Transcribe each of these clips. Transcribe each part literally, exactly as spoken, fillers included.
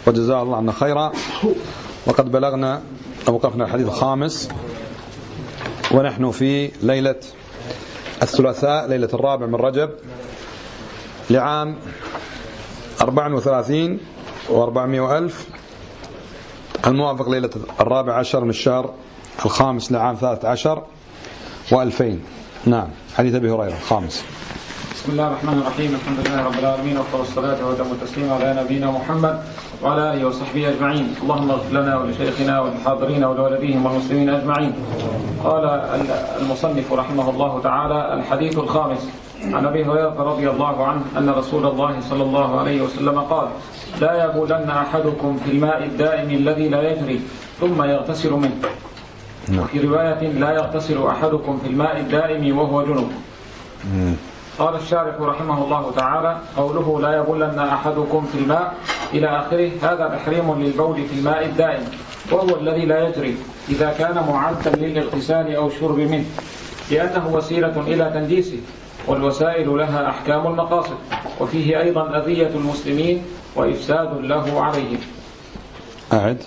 وجزاه الله عنا خيرا. وقد بلغنا وقفنا الحديث الخامس، ونحن في ليلة الثلاثاء ليلة الرابع من رجب لعام أربع وثلاثين وأربعمائة وألف، الموافق ليلة الرابع عشر من الشهر الخامس لعام ثلاث عشر وألفين. نعم، حديث أبي هريرة الخامس. بسم الله الرحمن الرحيم. الحمد لله رب العالمين، وأفضل الصلاة وأتم التسليم على نبينا محمد وعلى آله وصحبه أجمعين. اللهم اغفر لنا ولشيخنا وللحاضرين ولوالديهم والمسلمين أجمعين. قال المصنف رحمه الله تعالى: الحديث الخامس عن أبي هريرة رضي الله عنه أن رسول الله صلى الله عليه وسلم قال: لا يبولن أحدكم في الماء الدائم الذي لا يجري ثم يغتسل منه. وفي رواية: لا يغتسل أحدكم في الماء الدائم وهو جنب. قال الشارح رحمه الله تعالى: قوله لا يبولن أحدكم في الماء إلى آخره هذا تحريم للبول في الماء الدائم وهو الذي لا يجري إذا كان معدا للاغتسال أو الشرب منه، لأنه وسيلة إلى تنجيسه، والوسائل لها أحكام المقاصد، وفيه أيضا أذية المسلمين وإفساد له عليهم. أعد.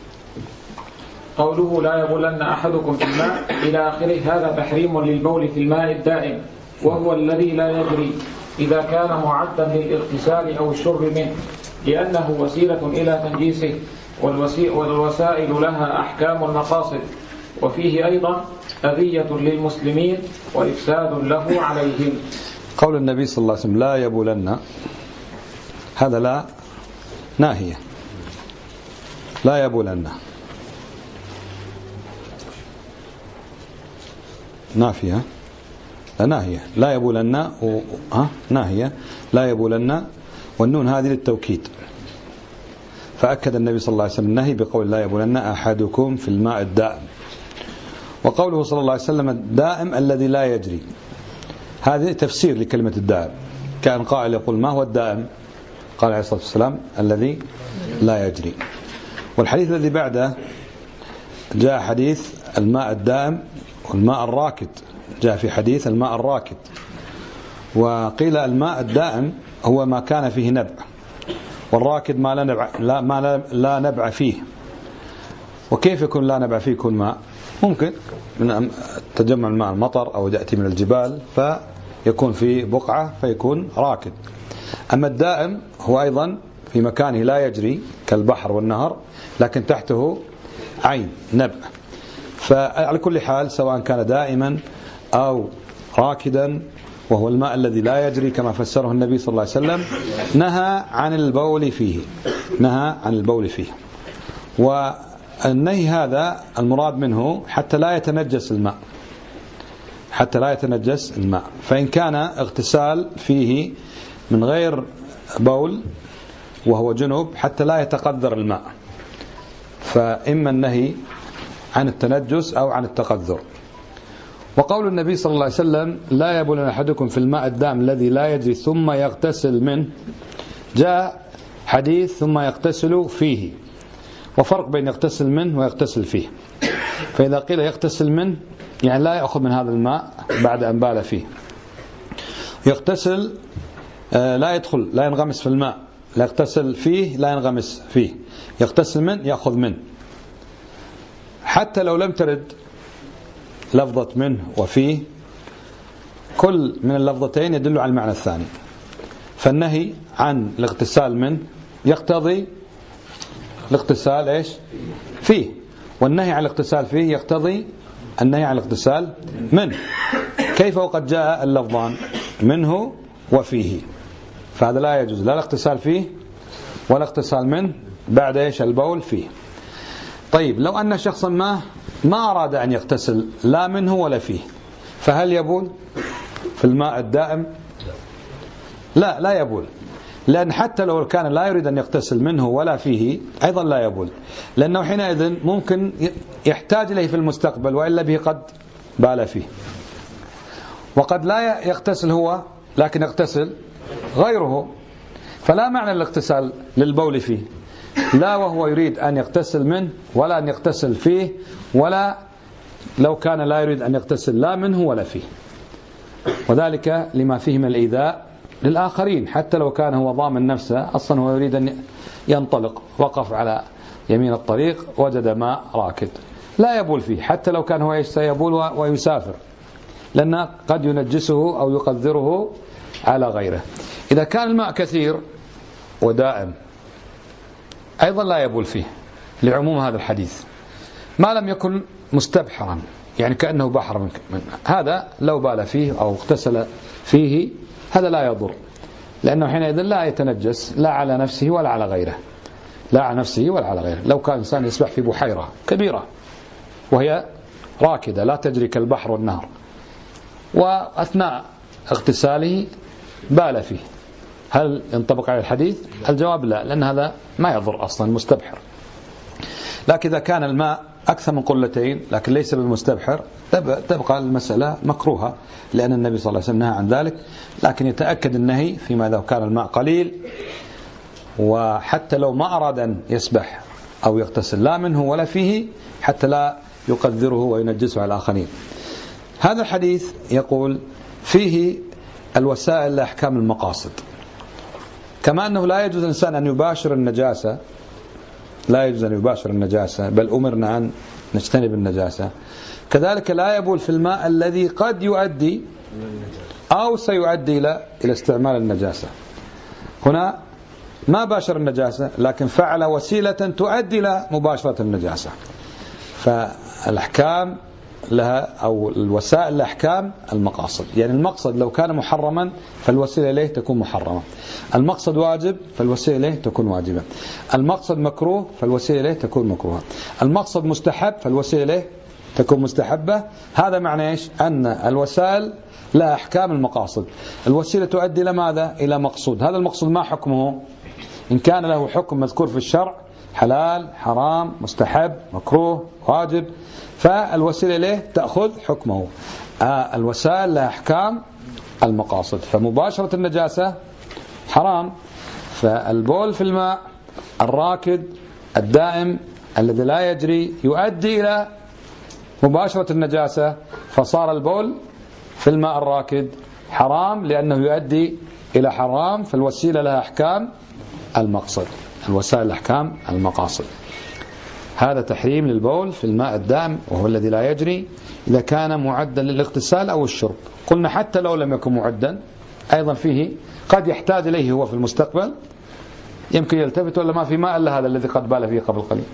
قوله لا يبولن أحدكم في الماء إلى آخره هذا تحريم للبول في الماء الدائم وهو الذي لا يجري إذا كان معدا للاغتسال أو الشرب منه، لأنه وسيلة إلى تنجيسه، والوسائل لها أحكام المقاصد، وفيه أيضا أذية للمسلمين وإفساد له عليهم. قول النبي صلى الله عليه وسلم لا يبولن، هذا لا ناهية، لا يبولن نافية، لا ناهية، لا يبولن و... ها ناهية، لا يبولن، والنون هذه للتوكيد، فأكد النبي صلى الله عليه وسلم النهي بقول لا يبولن أحدكم في الماء الدائم. وقوله صلى الله عليه وسلم الدائم الذي لا يجري، هذه تفسير لكلمة الدائم، كان قائل يقول ما هو الدائم؟ قال عليه الصلاة والسلام الذي لا يجري. والحديث الذي بعده جاء حديث الماء الدائم والماء الراكد، جاء في حديث الماء الراكد، وقيل الماء الدائم هو ما كان فيه نبع، والراكد ما لا نبع, لا, ما لا, لا نبع فيه. وكيف يكون لا نبع فيه يكون ماء؟ ممكن من تجمع الماء المطر أو يأتي من الجبال فيكون في بقعة فيكون راكد. أما الدائم هو أيضا في مكانه لا يجري كالبحر والنهر، لكن تحته عين نبع. فعلى كل حال سواء كان دائما أو راكدا وهو الماء الذي لا يجري كما فسره النبي صلى الله عليه وسلم، نهى عن البول فيه، نهى عن البول فيه. والنهي هذا المراد منه حتى لا يتنجس الماء، حتى لا يتنجس الماء. فإن كان اغتسال فيه من غير بول وهو جنوب حتى لا يتقذر الماء، فإما النهي عن التنجس أو عن التقذر. وقول النبي صلى الله عليه وسلم لا يبولن أحدكم في الماء الدائم الذي لا يجري ثم يغتسل منه، جاء حديث ثم يغتسل فيه، وفرق بين يغتسل منه ويغتسل فيه. فإذا قيل يغتسل منه يعني لا يأخذ من هذا الماء بعد أن بال فيه، يغتسل لا يدخل لا ينغمس في الماء، لا يغتسل فيه لا ينغمس فيه، يغتسل منه يأخذ منه، حتى لو لم ترد لفظة منه وفيه، كل من اللفظتين يدل على المعنى الثاني. فالنهي عن الاغتسال منه يقتضي الاغتسال ايش فيه، والنهي عن الاغتسال فيه يقتضي النهي عن الاغتسال منه. كيف وقد جاء اللفظان منه وفيه؟ فهذا لا يجوز لا الاغتسال فيه ولا اغتسال منه بعد ايش البول فيه. طيب لو أن شخصا ما ما أراد أن يغتسل لا منه ولا فيه، فهل يبول في الماء الدائم؟ لا لا يبول، لأن حتى لو كان لا يريد أن يغتسل منه ولا فيه أيضا لا يبول، لأنه حينئذ ممكن يحتاج إليه في المستقبل وإلا به قد بال فيه. وقد لا يغتسل هو لكن يغتسل غيره، فلا معنى الاغتسال للبول فيه، لا وهو يريد أن يغتسل منه ولا أن يغتسل فيه، ولا لو كان لا يريد أن يغتسل لا منه ولا فيه، وذلك لما فيه من الإيذاء للآخرين، حتى لو كان هو ضامن نفسه أصلا هو يريد أن ينطلق، وقف على يمين الطريق وجد ماء راكد، لا يبول فيه حتى لو كان هو سيبول ويسافر، لأن قد ينجسه أو يقذره على غيره. إذا كان الماء كثير ودائم أيضا لا يبول فيه لعموم هذا الحديث، ما لم يكن مستبحرا، يعني كأنه بحر من هذا لو بال فيه أو اغتسل فيه هذا لا يضر، لأنه حينئذ لا يتنجس لا على نفسه ولا على غيره، لا على نفسه ولا على غيره. لو كان إنسان يسبح في بحيرة كبيرة وهي راكدة لا تجري كالبحر والنهر، وأثناء اغتساله بال فيه، هل ينطبق على الحديث؟ الجواب لا، لأن هذا ما يضر أصلا مستبحر. لكن إذا كان الماء أكثر من قلتين لكن ليس بالمستبحر تبقى المسألة مكروهة، لأن النبي صلى الله عليه وسلم نهى عن ذلك، لكن يتأكد النهي فيما إذا كان الماء قليل، وحتى لو ما أراد أن يسبح أو يغتسل لا منه ولا فيه حتى لا يقذره وينجسه على الآخرين. هذا الحديث يقول فيه الوسائل لأحكام المقاصد، كما أنه لا يجوز الإنسان أن يباشر النجاسة، لا يجوز أن يباشر النجاسة بل أمرنا أن نجتنب النجاسة، كذلك لا يبول في الماء الذي قد يؤدي أو سيؤدي إلى إلى استعمال النجاسة. هنا ما باشر النجاسة لكن فعل وسيلة تؤدي إلى مباشرة النجاسة، فالأحكام لها أو الوسائل لأحكام المقاصد. يعني المقصد لو كان محرما فالوسيلة إليه تكون محرمة، المقصد واجب فالوسيلة إليه تكون واجبة، المقصد مكروه فالوسيلة إليه تكون مكروهة، المقصد مستحب فالوسيلة إليه تكون مستحبة. هذا معنى إيش؟ أن الوسائل لا أحكام المقاصد، الوسيلة تؤدي إلى ماذا؟ إلى مقصود. هذا المقصود ما حكمه؟ إن كان له حكم مذكور في الشرع حلال حرام مستحب مكروه واجب، فالوسيلة إليه تأخذ حكمه. آه الوسائل لها أحكام المقاصد، فمباشرة النجاسة حرام، فالبول في الماء الراكد الدائم الذي لا يجري يؤدي إلى مباشرة النجاسة، فصار البول في الماء الراكد حرام لأنه يؤدي إلى حرام، فالوسيلة لها أحكام المقصد، الوسائل أحكام المقاصد. هذا تحريم للبول في الماء الدائم وهو الذي لا يجري إذا كان معدا للاغتسال أو الشرب. قلنا حتى لو لم يكن معدا أيضا فيه قد يحتاج إليه هو في المستقبل، يمكن يلتفت ولا ما في ماء إلا هذا الذي قد بال فيه قبل قليل،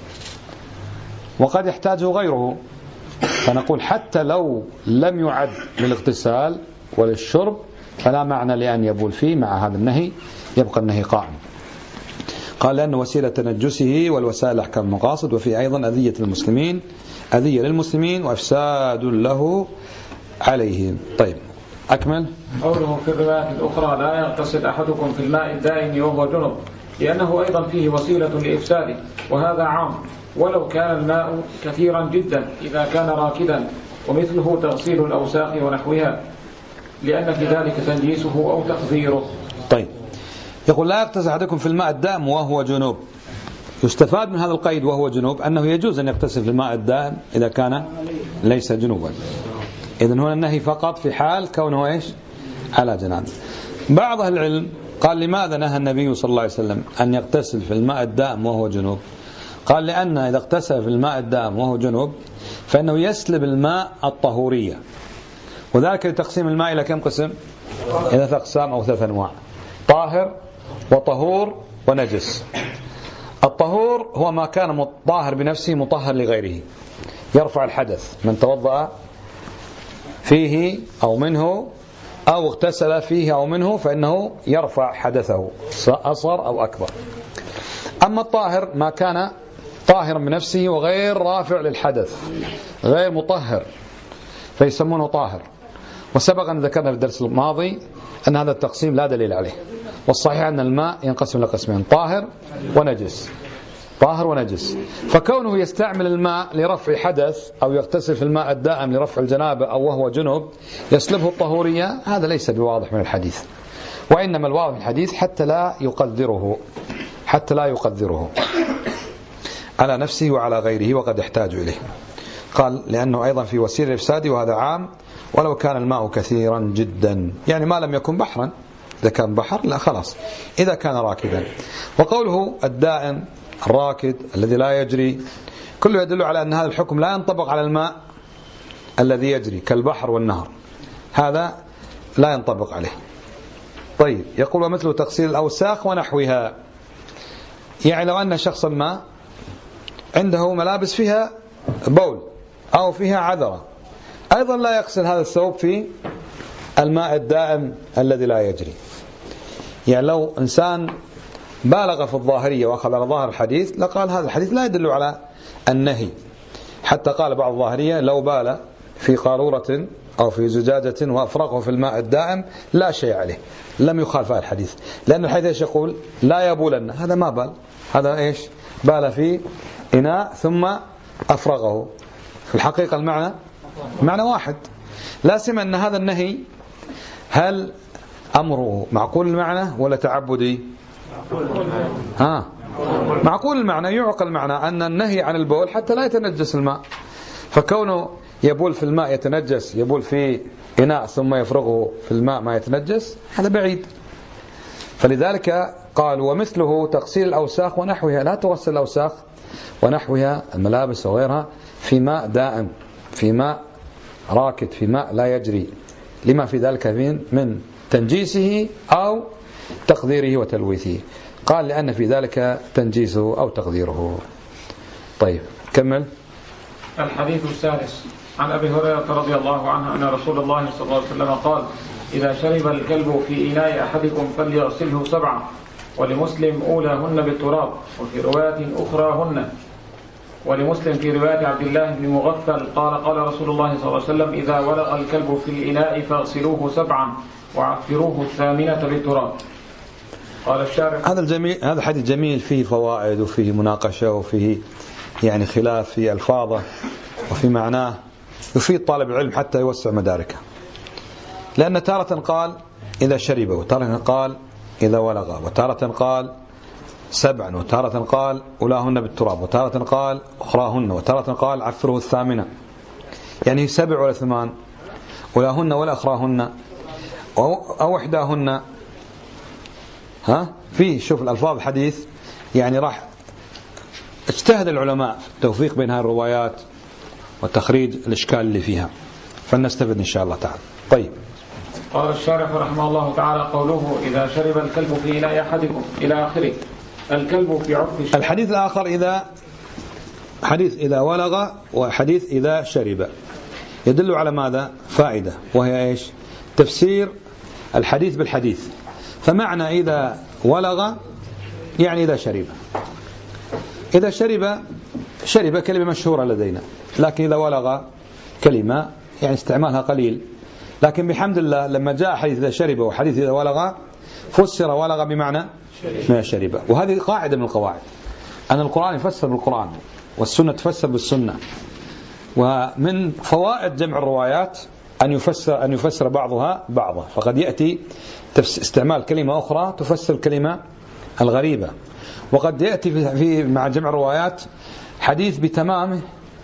وقد يحتاجه غيره، فنقول حتى لو لم يعد للاغتسال وللشرب فلا معنى لأن يبول فيه مع هذا النهي، يبقى النهي قائم. قال لأن وسيلة تنجسه والوسائل أحكام المقاصد، وفي أيضا أذية المسلمين، أذية للمسلمين وإفساد له عليهم. طيب أكمل. قوله في الرواية الأخرى لا يغتسل أحدكم في الماء الدائم وهو جنب، لأنه أيضا فيه وسيلة لإفساده، وهذا عام ولو كان الماء كثيرا جدا إذا كان راكدا، ومثله تغسيل الأوساخ ونحوها، لأن في ذلك تنجيسه أو تقذيره. طيب يقول لا يغتسل أحدكم في الماء الدائم وهو جنوب. يستفاد من هذا القيد وهو جنوب أنه يجوز أن يغتسل في الماء الدائم إذا كان ليس جنوبا. إذن هنا النهي فقط في حال كونه إيش؟ على جنابه. بعض أهل العلم قال لماذا نهى النبي صلى الله عليه وسلم أن يغتسل في الماء الدائم وهو جنوب؟ قال لأن إذا اغتسل في الماء الدائم وهو جنوب فإنه يسلب الماء الطهورية، وذلك لتقسيم الماء إلى كم قسم؟ إلى ثلاث أقسام أو ثلاث أنواع: طاهر وطهور ونجس. الطهور هو ما كان طاهر بنفسه مطهر لغيره، يرفع الحدث، من توضأ فيه أو منه أو اغتسل فيه أو منه فإنه يرفع حدثه أصغر أو أكبر. أما الطاهر ما كان طاهرا بنفسه وغير رافع للحدث غير مطهر فيسمونه طاهر. وسبق أن ذكرنا في الدرس الماضي أن هذا التقسيم لا دليل عليه، والصحيح أن الماء ينقسم إلى قسمين: طاهر ونجس. طاهر ونجس، فكونه يستعمل الماء لرفع حدث أو يغتسل في الماء الدائم لرفع الجنابة أو وهو جنب يسلبه الطهورية، هذا ليس بواضح من الحديث، وإنما الواضح من الحديث حتى لا يقدره حتى لا يقدره على نفسه وعلى غيره وقد يحتاج إليه. قال لأنه أيضا في وسيلة إفساده، وهذا عام ولو كان الماء كثيرا جدا، يعني ما لم يكن بحرا إذا كان بحر لا خلاص، إذا كان راكدا. وقوله الدائم الراكد الذي لا يجري كله يدل على أن هذا الحكم لا ينطبق على الماء الذي يجري كالبحر والنهر، هذا لا ينطبق عليه. طيب يقول ومثل تغسيل الأوساخ ونحوها، يعني لو أن شخصا ما عنده ملابس فيها بول أو فيها عذرة أيضا لا يغسل هذا الثوب في الماء الدائم الذي لا يجري. يعني لو إنسان بالغ في الظاهرية وأخذ على ظاهر الحديث لقال هذا الحديث لا يدل على النهي، حتى قال بعض الظاهرية لو بال في قارورة أو في زجاجة وأفرغه في الماء الدائم لا شيء عليه، لم يخالف هذا الحديث، لأن الحديث ايش يقول؟ لا يبولن، هذا ما بال، هذا ايش؟ بال في إناء ثم أفرغه. في الحقيقة المعنى معنى واحد، لا سيما أن هذا النهي هل أمره معقول المعنى ولا تعبدي؟ ها معقول المعنى، يعقل المعنى أن النهي عن البول حتى لا يتنجس الماء، فكونه يبول في الماء يتنجس، يبول في إناء ثم يفرغه في الماء ما يتنجس، هذا بعيد. فلذلك قال ومثله تغسيل الأوساخ ونحوها، لا تغسل الأوساخ ونحوها الملابس وغيرها في ماء دائم، في ماء راكد، في ماء لا يجري، لما في ذلك من من تنجيسه أو تقديره وتلويثه. قال لأن في ذلك تنجيسه أو تقديره. طيب كمل. الحديث السادس عن أبي هريرة رضي الله عنه أن رسول الله صلى الله عليه وسلم قال إذا شرب الكلب في إناء أحدكم فليغسله سبعا، ولمسلم أولاهن بالتراب، وفي رواية أخراهن. ولمسلم في رواية عبد الله بن مغفل قال قال رسول الله صلى الله عليه وسلم إذا ولغ الكلب في الإناء فاغسلوه سبعا وعفروه الثامنة بالتراب. قال الشارح هذا الجميل، هذا حديث جميل فيه فوائد وفيه مناقشة وفيه يعني خلاف في ألفاظه وفي معناه، يفيد طالب العلم حتى يوسع مداركه، لأن تارة قال إذا شرب، وتارة قال إذا ولغ، وتارة قال سبعا، وتارة قال أولاهن بالتراب، وتارة قال أخراهن، وتارة قال عفره الثامنة. يعني سبع ولا ثمان؟ أولاهن ولا أخراهن أو إحداهن؟ ها فيه شوف الألفاظ الحديث، يعني راح اجتهد العلماء في التوفيق بين هذه الروايات وتخريج الإشكال اللي فيها، فلنستفد إن شاء الله تعالى. طيب قال الشارح رحمه الله تعالى قوله إذا شرب الكلب في إناء أحدكم إلى آخره. الكلب في عرف الشارع. الحديث الآخر إذا حديث إذا ولغ وحديث إذا شرب يدل على ماذا؟ فائدة، وهي إيش؟ تفسير الحديث بالحديث. فمعنى إذا ولغ يعني إذا شرب، إذا شرب شرب كلمة مشهورة لدينا، لكن إذا ولغ كلمة يعني استعمالها قليل، لكن بحمد الله لما جاء حديث إذا شرب وحديث إذا ولغ فسر ولغ بمعنى ما شرب. وهذه قاعدة من القواعد، أن القرآن يفسر بالقرآن والسنة تفسر بالسنة. ومن فوائد جمع الروايات أن يفسر أن يفسر بعضها بعضا، فقد يأتي استعمال كلمة أخرى تفسر الكلمة الغريبة، وقد يأتي في مع جمع الروايات حديث بتمامه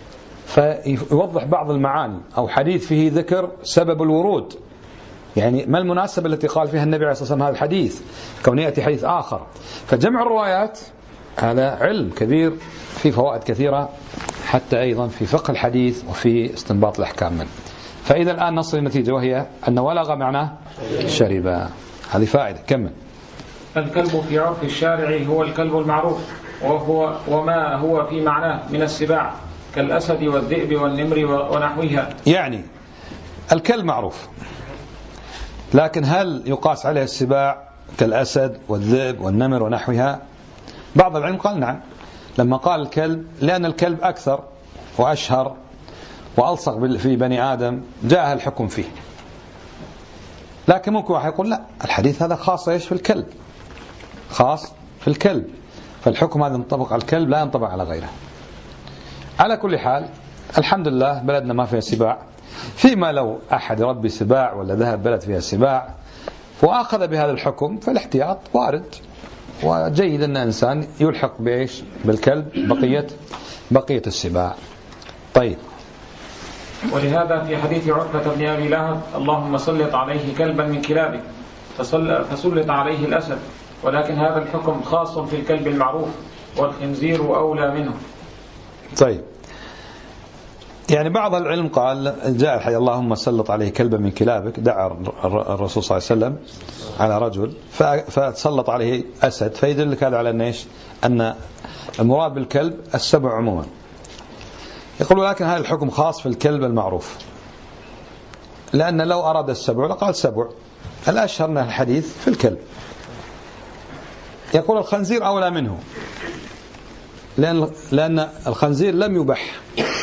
فيوضح بعض المعاني، أو حديث فيه ذكر سبب الورود، يعني ما المناسبة التي قال فيها النبي عليه الصلاة والسلام هذا الحديث، كون يأتي حديث آخر. فجمع الروايات هذا علم كبير في فوائد كثيرة، حتى أيضا في فقه الحديث وفي استنباط الأحكام منه. فإذا الآن نصل النتيجة، وهي أن ولغ معناه شرب. هذه فائدة. كمل. الكلب في عرف الشارع هو الكلب المعروف، وهو وما هو في معناه من السباع كالأسد والذئب والنمر ونحوها. يعني الكلب معروف، لكن هل يقاس عليه السباع كالأسد والذئب والنمر ونحوها؟ بعض العلم قال نعم، لما قال الكلب لأن الكلب أكثر وأشهر وألصق في بني آدم جاء الحكم فيه. لكن ممكن واحد يقول لا، الحديث هذا خاص إيش في الكلب، خاص في الكلب، فالحكم هذا ينطبق على الكلب لا ينطبق على غيره. على كل حال الحمد لله بلدنا ما فيها سباع، فيما لو أحد يربي سباع ولا ذهب بلد فيها سباع وأخذ بهذا الحكم فالاحتياط وارد، وجيد أن إنسان يلحق بإيش بالكلب بقية بقية السباع. طيب. ولهذا في حديث عتبة بن أبي لهب اللهم سلط عليه كلبا من كلابك فسلط عليه الأسد، ولكن هذا الحكم خاص في الكلب المعروف، والخنزير أولى منه. طيب، يعني بعض العلم قال جاء الحديث اللهم سلط عليه كلبا من كلابك، دعا الرسول صلى الله عليه وسلم على رجل فتسلط عليه أسد، فيدلك هذا على أن إيش؟ أن المراد بالكلب السبع عموما. يقول ولكن هذا الحكم خاص في الكلب المعروف، لأن لو أراد السبع لقال سبع، الأشهر من الحديث في الكلب. يقول الخنزير أولى منه، لأن لأن الخنزير لم يبح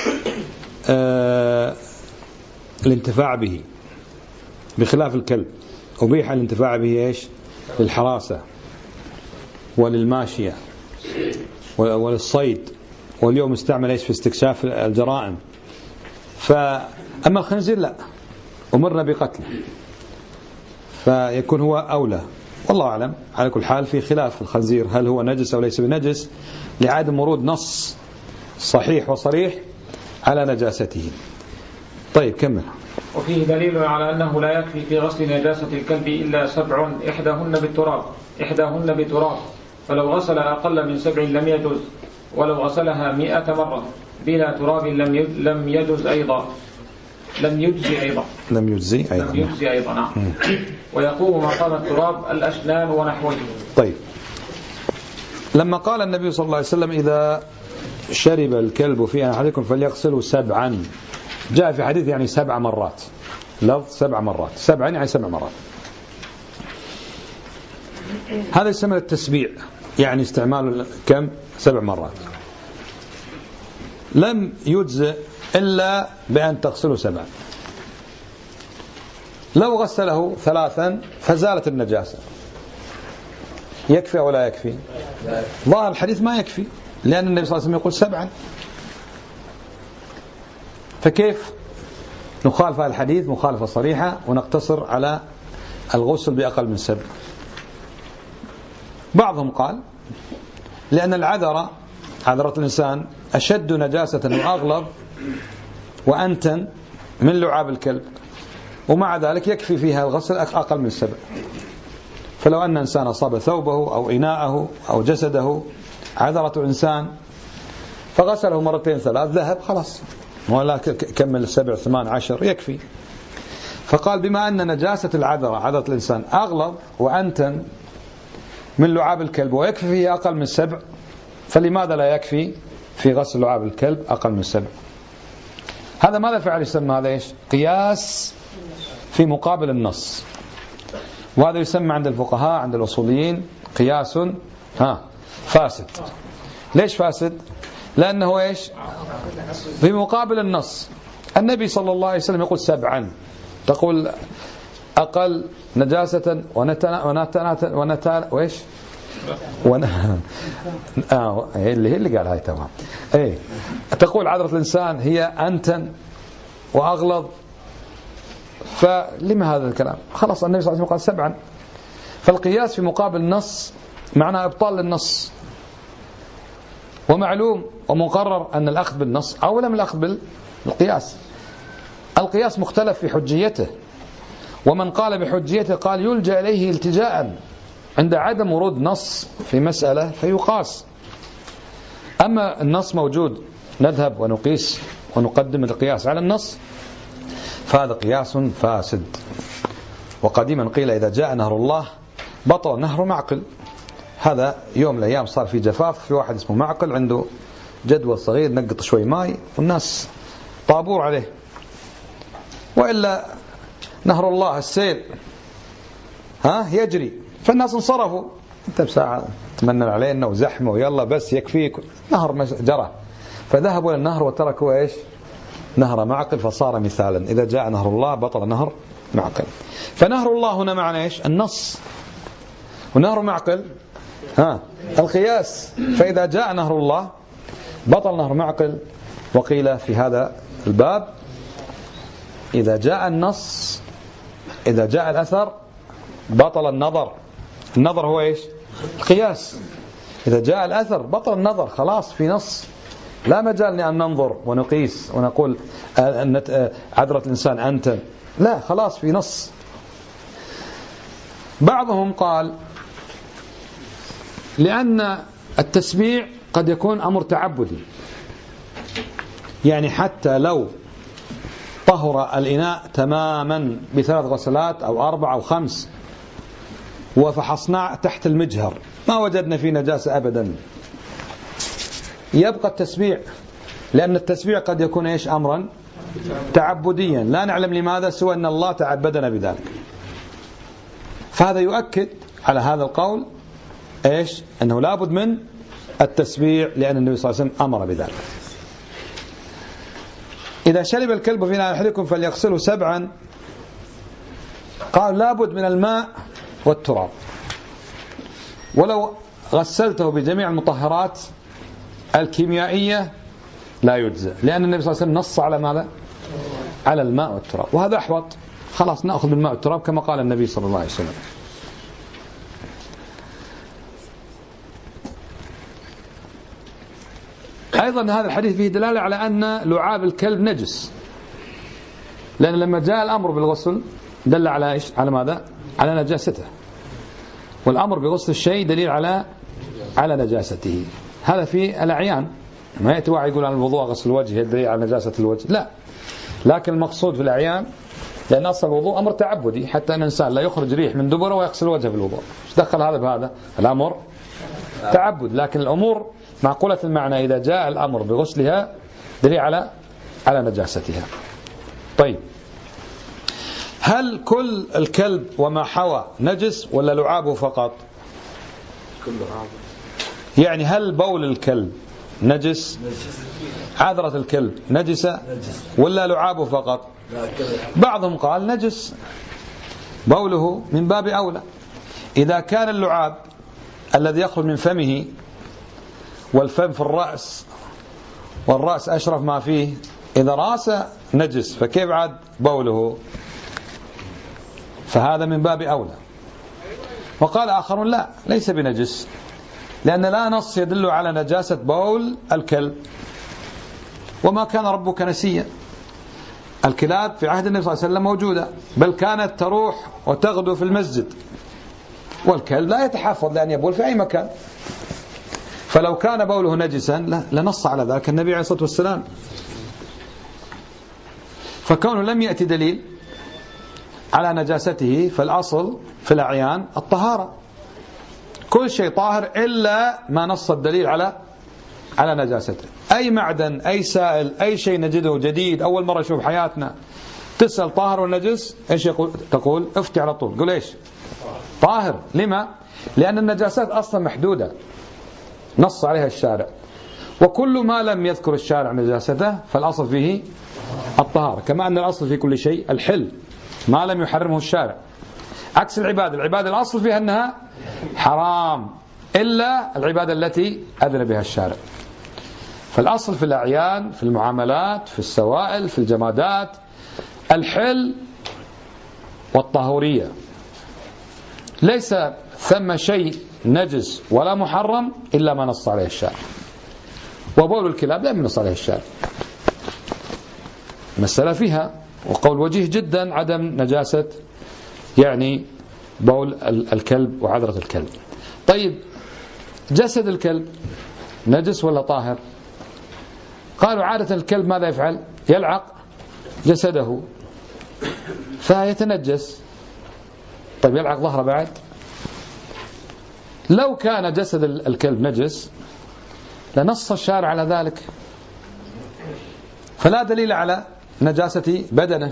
آه الانتفاع به، بخلاف الكلب أبيح الانتفاع به إيش؟ للحراسة وللماشية وللصيد، واليوم استعمل إيش؟ في استكشاف الجرائم. فأما الخنزير لا، أمرنا بقتله، فيكون هو أولى. والله أعلم. على كل حال في خلاف الخنزير هل هو نجس أو ليس بنجس، لعدم ورود نص صحيح وصريح على نجاسته. طيب كمل. وفيه دليل على أنه لا يكفي في غسل نجاسة الكلب إلا سبع إحداهن بالتراب إحداهن بالتراب فلو غسل أقل من سبع لم يجوز، ولو غسلها مئة مرة بلا تراب لم لم يجوز أيضا لم يجزي أيضا لم يجزي أيضا لم يجزي أيضا نعم. ويقوم مقام التراب الأسنان ونحوه. طيب، لما قال النبي صلى الله عليه وسلم إذا شرب الكلب في أحدكم فليغسله سبعا، جاء في حديث يعني سبع مرات، لفظ سبع مرات، سبعا يعني سبع مرات. هذا يسمى التسبيع، يعني استعمال كم؟ سبع مرات. لم يجزئ إلا بأن تغسله سبعا. لو غسله ثلاثا فزالت النجاسة، يكفي أو لا يكفي؟ ظاهر الحديث ما يكفي، لأن النبي صلى الله عليه وسلم يقول سبعا، فكيف نخالف الحديث مخالفة صريحة ونقتصر على الغسل بأقل من سبع؟ بعضهم قال لأن العذرة، عذرة الإنسان أشد نجاسة وأغلظ وأنتن من لعاب الكلب، ومع ذلك يكفي فيها الغسل أقل من سبع. فلو أن إنسان أصاب ثوبه أو إناءه أو جسده عذرة إنسان فغسله مرتين ثلاث ذهب خلاص، ولا كمل سبع ثمان عشر يكفي. فقال بما أن نجاسة العذرة عذرة الإنسان أغلظ وأنتن من لعاب الكلب ويكفي فيه أقل من سبع، فلماذا لا يكفي في غسل لعاب الكلب أقل من سبع؟ هذا ماذا فعل؟ يسمى هذا إيش؟ قياس في مقابل النص. وهذا يسمى عند الفقهاء عند الأصوليين قياس ها فاسد. ليش فاسد؟ لأنه إيش؟ في مقابل النص. النبي صلى الله عليه وسلم يقول سبعا، تقول أقل نجاسة ونتنا ونتنا ونتنا وإيش؟ ون... آه اللي هي اللي قال هاي تمام. إيه تقول عذرة الإنسان هي أنتن وأغلظ، فلما هذا الكلام؟ خلاص النبي صلى الله عليه وسلم قال سبعا. فالقياس في مقابل النص معناه إبطال للنص، ومعلوم ومقرر أن الأخذ بالنص أولى من الأخذ بالقياس. القياس مختلف في حجيته، ومن قال بحجيته قال يلجأ إليه التجاء عند عدم ورود نص في مسألة فيقاس. أما النص موجود نذهب ونقيس ونقدم القياس على النص، فهذا قياس فاسد. وقديما قيل إذا جاء نهر الله بطل نهر معقل. هذا يوم من الأيام صار في جفاف، في واحد اسمه معقل عنده جدول صغير نقط شوي ماي والناس طابور عليه، وإلا نهر الله السيل ها يجري، فالناس انصرفوا. انت بساعة تمنى علينا وزحمة ويلا بس يكفيك، نهر جرى، فذهبوا للنهر وتركوا ايش؟ نهر معقل، فصار مثالا إذا جاء نهر الله بطل نهر معقل. فنهر الله هنا معنى ايش؟ النص، ونهر معقل ها القياس. فإذا جاء نهر الله بطل نهر معقل. وقيل في هذا الباب إذا جاء النص، إذا جاء الأثر بطل النظر. النظر هو إيش؟ القياس. إذا جاء الأثر بطل النظر، خلاص في نص، لا مجال أن ننظر ونقيس ونقول عذرة الإنسان أنت، لا خلاص في نص. بعضهم قال لأن التسبيع قد يكون أمر تعبدي، يعني حتى لو طهر الإناء تماما بثلاث غسلات أو أربع أو خمس وفحصنا تحت المجهر ما وجدنا فيه نجاسة أبدا، يبقى التسبيع، لأن التسبيع قد يكون إيش أمرا تعبديا لا نعلم لماذا سوى أن الله تعبدنا بذلك. فهذا يؤكد على هذا القول إيش أنه لابد من التسبيع، لأن النبي صلى الله عليه وسلم أمر بذلك. إذا شرب الكلب في إناء أحدكم فليغسله سبعا، قال لابد من الماء والتراب، ولو غسلته بجميع المطهرات الكيميائية لا يجزئ، لأن النبي صلى الله عليه وسلم نص على ماذا؟ على الماء والتراب، وهذا أحوط، خلاص نأخذ بالماء والتراب كما قال النبي صلى الله عليه وسلم. أيضا هذا الحديث فيه دلالة على أن لعاب الكلب نجس، لأن لما جاء الأمر بالغسل دل على إيش؟ على ماذا؟ على نجاسته، والأمر بغسل الشيء دليل على على نجاسته. هذا في الأعيان، ما يأتي واحد يقول عن الوضوء غسل الوجه دليل على نجاسة الوجه، لا، لكن المقصود في الأعيان، لأن أصل الوضوء أمر تعبدي، حتى أن الإنسان لا يخرج ريح من دبره ويغسل وجهه في الوضوء، ايش دخل هذا بهذا؟ الأمر تعبد، لكن الأمور معقولة المعنى إذا جاء الأمر بغسلها دليل على على نجاستها. طيب، هل كل الكلب وما حوى نجس ولا لعابه فقط؟ كل لعابه، يعني هل بول الكلب نجس؟ عذرة الكلب نجسة ولا لعابه فقط؟ بعضهم قال نجس، بوله من باب أولى. إذا كان اللعاب الذي يخرج من فمه، والفم في الرأس، والرأس أشرف ما فيه، إذا رأسه نجس فكيف عاد بوله؟ فهذا من باب أولى. وقال آخرون لا، ليس بنجس، لأن لا نص يدل على نجاسة بول الكلب، وما كان ربك نسيا. الكلاب في عهد النبي صلى الله عليه وسلم موجودة، بل كانت تروح وتغدو في المسجد، والكلب لا يتحفظ لأن يبول في أي مكان، فلو كان بوله نجسا لنص على ذلك النبي عليه الصلاة والسلام. فكونه لم يأتي دليل على نجاسته، فالأصل في الأعيان الطهارة، كل شيء طاهر إلا ما نص الدليل على على نجاسته. أي معدن، أي سائل، أي شيء نجده جديد أول مرة نشوف حياتنا، تسأل طاهر والنجس إيش يقول؟ تقول افتي على طول، قول إيش؟ طاهر. لما؟ لأن النجاسات أصلا محدودة نص عليها الشارع، وكل ما لم يذكر الشارع نجاسته فالأصل فيه الطهارة، كما أن الأصل في كل شيء الحل ما لم يحرمه الشارع، عكس العبادة. العبادة الأصل فيها أنها حرام إلا العبادة التي أذن بها الشارع. فالأصل في الأعيان، في المعاملات، في السوائل، في الجمادات، الحل والطهورية، ليس ثم شيء نجس ولا محرم إلا ما نص عليه الشارع. وبول الكلاب لم ينص عليه الشارع، مسألة فيها وقول وجيه جدا عدم نجاسة يعني بول الكلب وعذرة الكلب. طيب، جسد الكلب نجس ولا طاهر؟ قالوا عادة الكلب ماذا يفعل؟ يلعق جسده فيتنجس. طيب، يلعق ظهره بعد؟ لو كان جسد الكلب نجس لنص الشارع على ذلك، فلا دليل على نجاسة بدنه.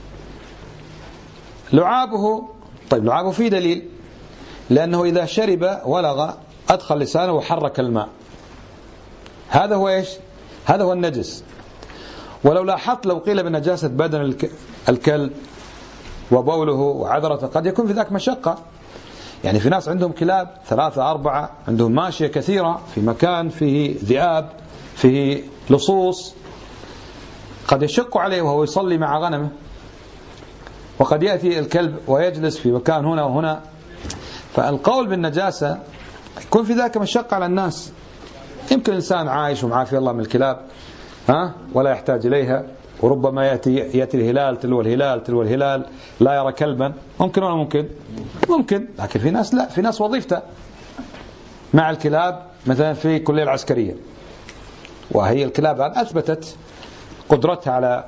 لعابه، طيب لعابه فيه دليل، لأنه إذا شرب ولغ أدخل لسانه وحرك الماء، هذا هو إيش؟ هذا هو النجس. ولو لاحظت لو قيل بنجاسة بدن الكلب وبوله وعذرته قد يكون في ذاك مشقة، يعني في ناس عندهم كلاب ثلاثة أربعة، عندهم ماشية كثيرة في مكان فيه ذئاب فيه لصوص، قد يشق عليه وهو يصلي مع غنمه، وقد يأتي الكلب ويجلس في مكان هنا وهنا، فالقول بالنجاسة يكون في ذاك مشقة على الناس. يمكن إنسان عايش ومعافي الله من الكلاب ها ولا يحتاج إليها، وربما يأتي, يأتي الهلال تلو الهلال تلو الهلال لا يرى كلبا، ممكن ولا ممكن؟ ممكن. لكن في ناس لا، في ناس وظيفته مع الكلاب مثلا في كلية العسكرية، وهي الكلاب الآن أثبتت قدرتها على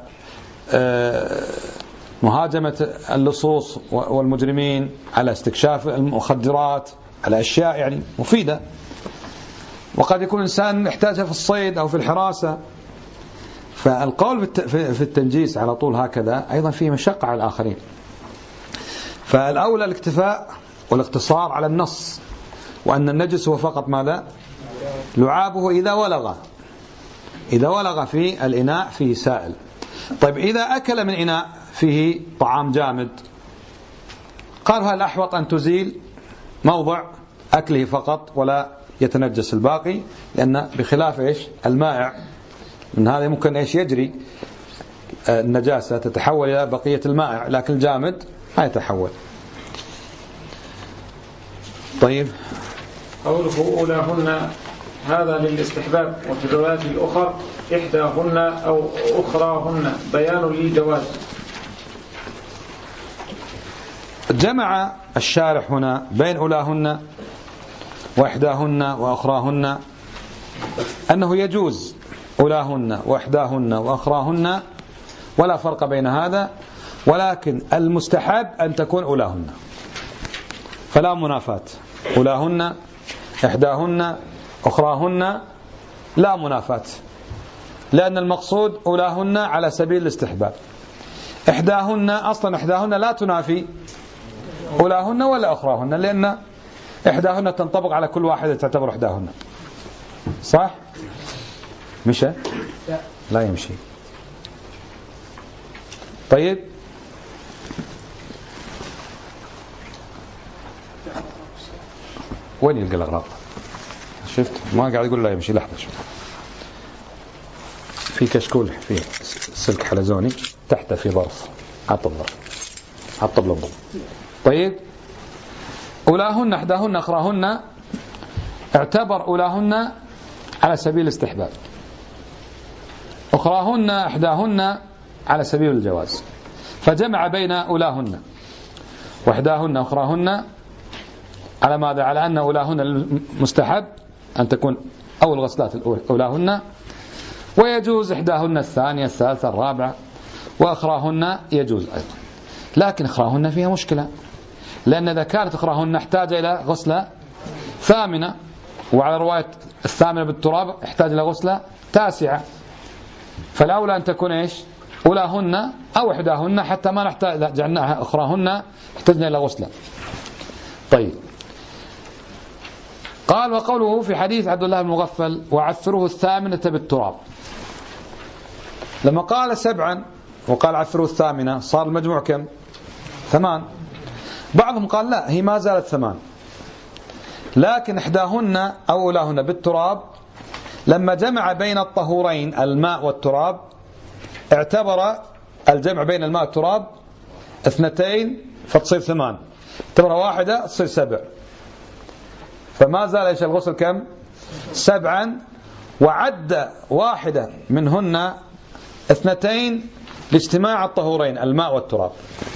مهاجمة اللصوص والمجرمين، على استكشاف المخدرات، على أشياء يعني مفيدة. وقد يكون إنسان يحتاجها في الصيد أو في الحراسة. فالقول في التنجيس على طول هكذا أيضا فيه مشقة على الآخرين. فالأولى الاكتفاء والاقتصار على النص، وأن النجس هو فقط ماذا؟ لعابه إذا ولغ، إذا ولغ في الإناء فيه سائل. طيب إذا أكل من إناء فيه طعام جامد، قالوا هل الأحوط أن تزيل موضع أكله فقط ولا يتنجس الباقي؟ لأن بخلاف إيش المائع، من هذا ممكن إيش يجري النجاسة تتحول إلى بقية المائع، لكن الجامد ما يتحول. طيب قوله أولاهن هذا للاستحباب، وفي الروايات الأخرى إحداهن أو أخراهن بيان للجواز. جمع الشارح هنا بين أولاهن وإحداهن وأخراهن أنه يجوز أولاهن وإحداهن وأخراهن ولا فرق بين هذا، ولكن المستحب أن تكون أولاهن، فلا منافاة. أولاهن إحداهن أخراهن لا منافاة، لأن المقصود أولاهن على سبيل الاستحباب. إحداهن أصلا إحداهن لا تنافي أولاهن ولا أخراهن، لأن إحداهن تنطبق على كل واحدة تعتبر إحداهن. صح؟ مشى؟ لا يمشي. طيب وين يلقى الأغراض؟ شفت ما قاعد يقول لا يمشي. لحظة شوف، في كشكول فيه سلك حلزوني تحته في ظرف، عط الظرف، عط الظرف. طيب أولاهن إحداهن أخراهن، اعتبر أولاهن على سبيل الاستحباب، أخراهن إحداهن على سبيل الجواز، فجمع بين أولاهن وإحداهن أخراهن على ماذا؟ على أن أولاهن المستحب أن تكون أول غسلات أولاهن، ويجوز إحداهن الثانية الثالثة الرابعة، وأخراهن يجوز أيضا. لكن أخراهن فيها مشكلة، لأن إذا كانت أخراهن احتاج إلى غسلة ثامنة، وعلى رواية الثامنة بالتراب احتاج إلى غسلة تاسعة، فالأولى أن تكون إيش؟ أولاهن أو إحداهن، حتى ما نحتاج إذا جعلناها أخراهن احتاجنا إلى غسلة. طيب قال وقوله في حديث عبد الله بن مغفل وعثروه الثامنة بالتراب، لما قال سبعا وقال عثروه الثامنة صار المجموع كم؟ ثمان. بعضهم قال لا، هي ما زالت ثمان، لكن إحداهن أو أولاهن بالتراب لما جمع بين الطهورين الماء والتراب اعتبر الجمع بين الماء والتراب اثنتين فتصير ثمان، اعتبر واحدة تصير سبع، فما زال إيش الغسل كم؟ سبعا، وعد واحدة منهن اثنتين لاجتماع الطهورين الماء والتراب،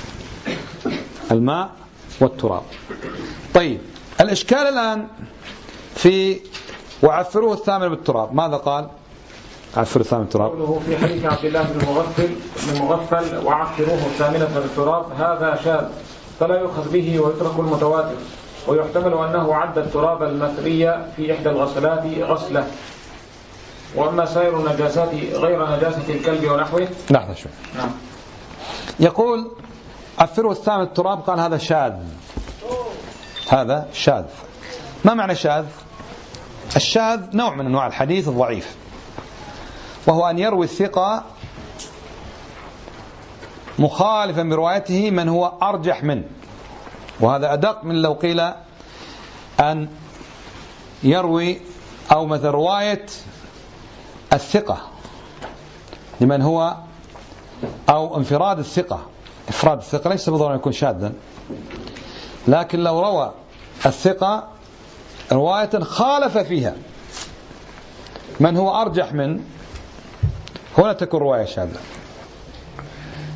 الماء والتراب. طيب الإشكال الآن في وعفروه الثامن بالتراب، ماذا قال؟ عفروه الثامن بالتراب، قوله في حديث عبد الله بن مغفل بن مغفل وعفروه الثامنة بالتراب هذا شاذ فلا يؤخذ به ويترك المتواتر، ويحتمل أنه عد التراب المثري في إحدى الغسلات غسلة، وأما سائر النجاسات غير نجاسة الكلب ونحوه. لحظة شوي. نعم. يقول عفروه الثامن بالتراب، قال هذا شاذ، هذا شاذ. ما معنى شاذ؟ الشاذ نوع من أنواع الحديث الضعيف، وهو أن يروي الثقة مخالفا بروايته من هو أرجح منه، وهذا أدق من لو قيل أن يروي أو مثل رواية الثقة لمن هو أو انفراد الثقة. إفراد الثقة ليس بالضرورة يكون شاذا، لكن لو روى الثقة رواية خالف فيها من هو أرجح من، هنا تكون رواية شاذة.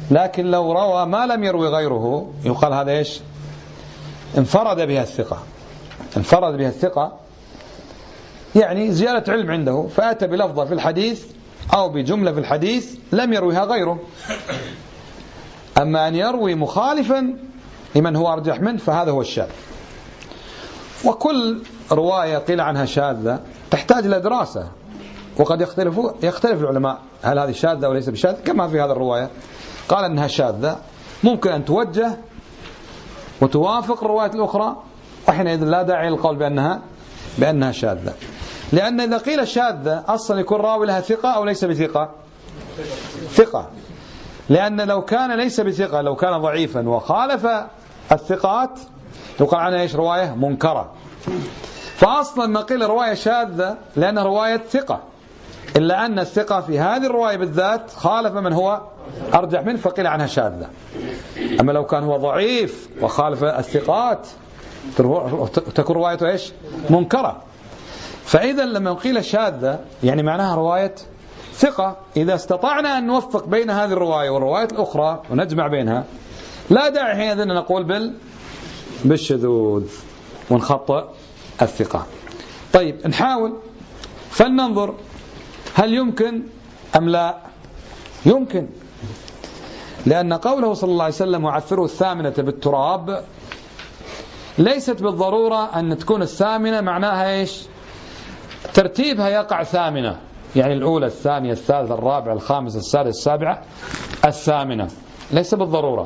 لكن لو روى ما لم يروي غيره يقال هذا إيش؟ انفرد بها الثقة، انفرد بها الثقة يعني زيادة علم عنده، فأتى بلفظة في الحديث أو بجملة في الحديث لم يرويها غيره. أما أن يروي مخالفا لمن هو أرجح منه فهذا هو الشاذ. وكل رواية قيل عنها شاذة تحتاج إلى دراسة، وقد يختلف يختلف العلماء هل هذه شاذة أو ليس بشاذة. كما في هذه الرواية قال أنها شاذة، ممكن أن توجه وتوافق الروايات الأخرى، وحينئذ لا داعي للقول بأنها بأنها شاذة. لأن إذا قيل شاذة أصلا يكون راوي لها ثقة أو ليس بثقة؟ ثقة. لأن لو كان ليس بثقة، لو كان ضعيفا وخالف الثقات يقال عنها إيش؟ رواية منكرة. فأصلا ما قيل رواية شاذة لأن رواية ثقة، إلا أن الثقة في هذه الرواية بالذات خالف من هو أرجح منه فقيل عنها شاذة. أما لو كان هو ضعيف وخالف الثقات تكون روايته إيش؟ منكرة. فإذا لما قيل شاذة يعني معناها رواية ثقة. إذا استطعنا أن نوفق بين هذه الرواية والرواية الأخرى ونجمع بينها لا داعي حينئذ أن نقول بال بالشذوذ ونخطئ الثقة. طيب نحاول فلننظر هل يمكن أم لا؟ يمكن، لأن قوله صلى الله عليه وسلم وعثروا الثامنة بالتراب ليست بالضرورة أن تكون الثامنة معناها إيش؟ ترتيبها يقع ثامنة، يعني الأولى الثانية الثالثة الرابعة الخامسة السادسة السابعة الثامنة، ليس بالضرورة،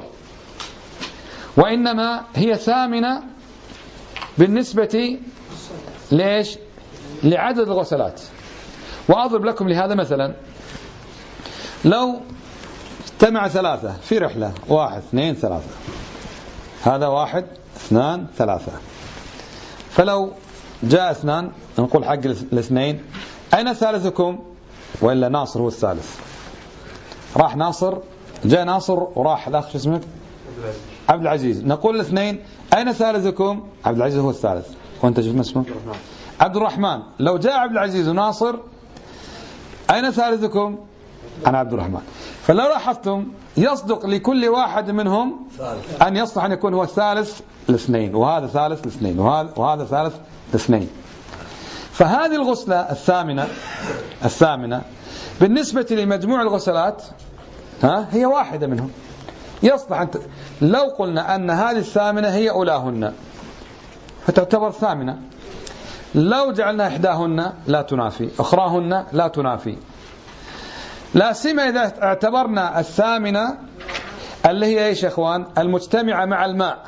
وإنما هي ثامنة بالنسبة ليش؟ لعدد الغسلات. وأضرب لكم لهذا مثلا، لو اجتمع ثلاثة في رحلة، واحد اثنين ثلاثة، هذا واحد اثنان ثلاثة، فلو جاء اثنان نقول حق الاثنين أين ثالثكم؟ وإلا ناصر هو الثالث، راح ناصر، جاء ناصر وراح الأخ شو اسمك؟ عبد العزيز، نقول الاثنين أين ثالثكم؟ عبد العزيز هو الثالث، وأنت شو اسمه؟ عبد الرحمن. لو جاء عبد العزيز وناصر أين ثالثكم؟ أنا عبد الرحمن. فلو لاحظتم يصدق لكل واحد منهم أن يصلح أن يكون هو الثالث الاثنين، وهذا ثالث الاثنين، وهذا وهذا ثالث الاثنين. فهذه الغسلة الثامنة الثامنة بالنسبة لمجموع الغسلات ها هي واحدة منهم، يصلح أن لو قلنا أن هذه الثامنة هي أولاهن فتعتبر ثامنة، لو جعلنا إحداهن لا تنافي، أخراهن لا تنافي، لا سيما إذا اعتبرنا الثامنة اللي هي إيش يا إخوان؟ المجتمعة مع الماء،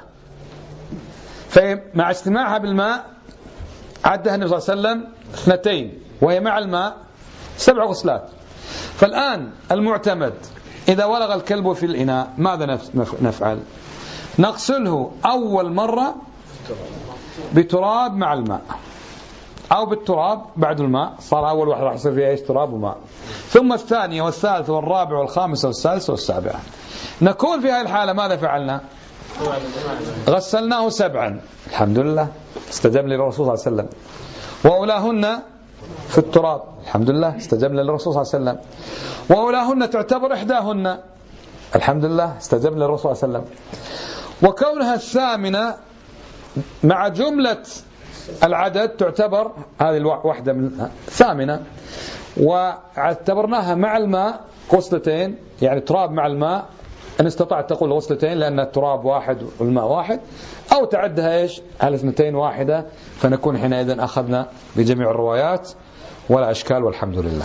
فمع اجتماعها بالماء عدها النبي صلى الله عليه وسلم اثنتين، وهي مع الماء سبع غسلات. فالآن المعتمد إذا ولغ الكلب في الإناء ماذا نفعل؟ نغسله أول مرة بتراب مع الماء، أو بالتراب بعد الماء، صار أول واحد راح يصير فيها إيش؟ تراب وماء، ثم الثانية والثالثة والرابعة والخامسة والسادسة والسابعة. نكون في هذه الحالة ماذا فعلنا؟ غسلناه سبعا، الحمد لله استجاب للرسول صلى الله عليه وسلم، وأولاهن في التراب، الحمد لله استجاب للرسول صلى الله عليه وسلم، وأولاهن تعتبر إحداهن، الحمد لله استجاب للرسول صلى الله عليه وسلم. وكونها الثامنة مع جملة العدد تعتبر هذه الواحدة من ثامنة، واعتبرناها مع الماء غسلتين، يعني تراب مع الماء، إن استطعت تقول غسلتين لأن التراب واحد والماء واحد، أو تعدها إيش على اثنتين واحدة، فنكون حينئذ أخذنا بجميع الروايات ولا أشكال والحمد لله.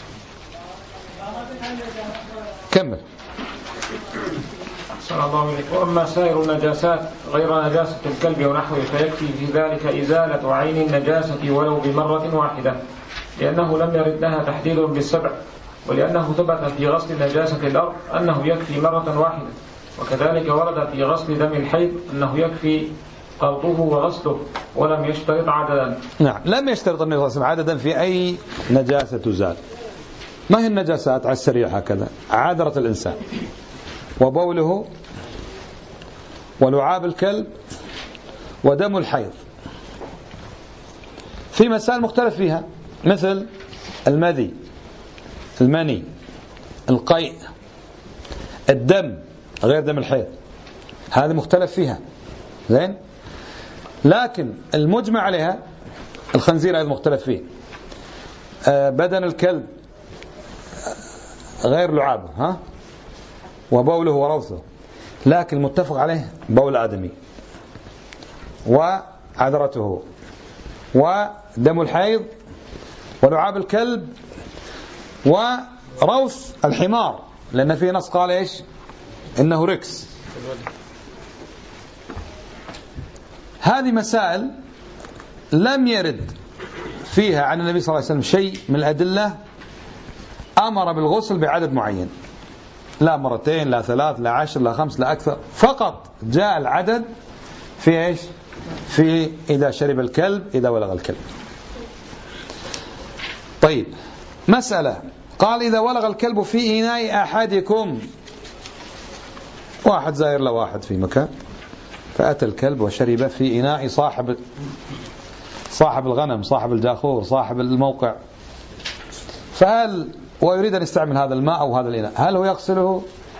كمل. صلى الله عليه وسلم. وأما سائر النجاسات غير نجاسة الكلب ونحوه فيكفي في ذلك إزالة عين النجاسة ولو بمرة واحدة، لأنه لم يرد لها تحديد بالسبع، ولأنه ثبت في غسل نجاسة الأرض أنه يكفي مرة واحدة، وكذلك ورد في غسل دم الحيض أنه يكفي قلطه وغسله ولم يشترط عددا. نعم، لم يشترط النبي صلى الله عليه وسلم عددا في أي نجاسة تزال. ما هي النجاسات على السريع هكذا؟ عذرة الإنسان، وبوله، ولعاب الكلب، ودم الحيض. في مسائل مختلف فيها مثل المذي، المني، القيء، الدم غير دم الحيض، هذه مختلف فيها زين، لكن المجمع عليها الخنزير أيضا مختلف فيه. بدن الكلب غير لعابه ها، وبوله وروثه، لكن المتفق عليه بول آدمي وعذرته ودم الحيض ولعاب الكلب وروث الحمار، لأن في نص قال إيش إنه ركس. هذه مسائل لم يرد فيها عن النبي صلى الله عليه وسلم شيء من الأدلة أمر بالغسل بعدد معين، لا مرتين لا ثلاث لا عشر لا خمس لا أكثر، فقط جاء العدد في إيش في إذا شرب الكلب إذا ولغ الكلب. طيب مسألة، قال إذا ولغ الكلب في إناء أحدكم، واحد زائر لواحد في مكان فأتى الكلب وشرب في إناء صاحب صاحب الغنم صاحب الجاخور صاحب الموقع، فهل ويريد أن يستعمل هذا الماء أو هذا الإناء، هل هو يغسله؟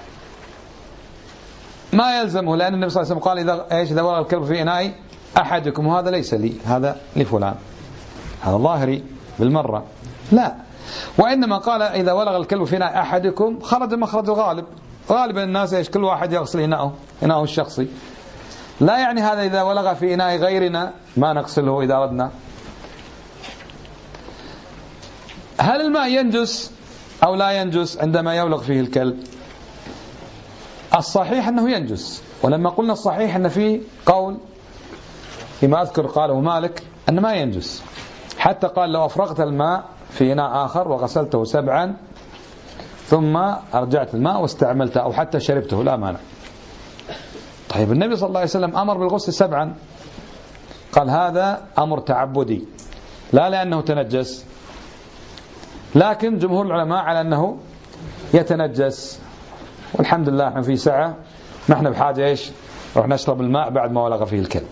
ما يلزمه، لأن النبي صلى الله عليه وسلم قال إذا إيش إذا ولغ الكلب في إناء أحدكم، وهذا ليس لي، هذا لفلان، هذا ظاهري بالمرة لا، وإنما قال إذا ولغ الكلب في إناء أحدكم خرج مخرج الغالب، غالبا الناس إيش كل واحد يغسل إناءه إناءه الشخصي، لا يعني هذا إذا ولغ في إناء غيرنا ما نغسله إذا أردنا. هل الماء ينجس أو لا ينجس عندما يولغ فيه الكلب؟ الصحيح أنه ينجس، ولما قلنا الصحيح أن فيه قول فيما أذكر قاله مالك أن ما ينجس، حتى قال لو أفرغت الماء في إناء آخر وغسلته سبعا ثم أرجعت الماء واستعملته أو حتى شربته لا مانع. طيب النبي صلى الله عليه وسلم أمر بالغسل سبعا، قال هذا أمر تعبدي لا لأنه تنجس، لكن جمهور العلماء على أنه يتنجس، والحمد لله احنا في ساعة ما احنا بحاجة ايش نروح نشرب الماء بعد ما ولغ فيه الكلب.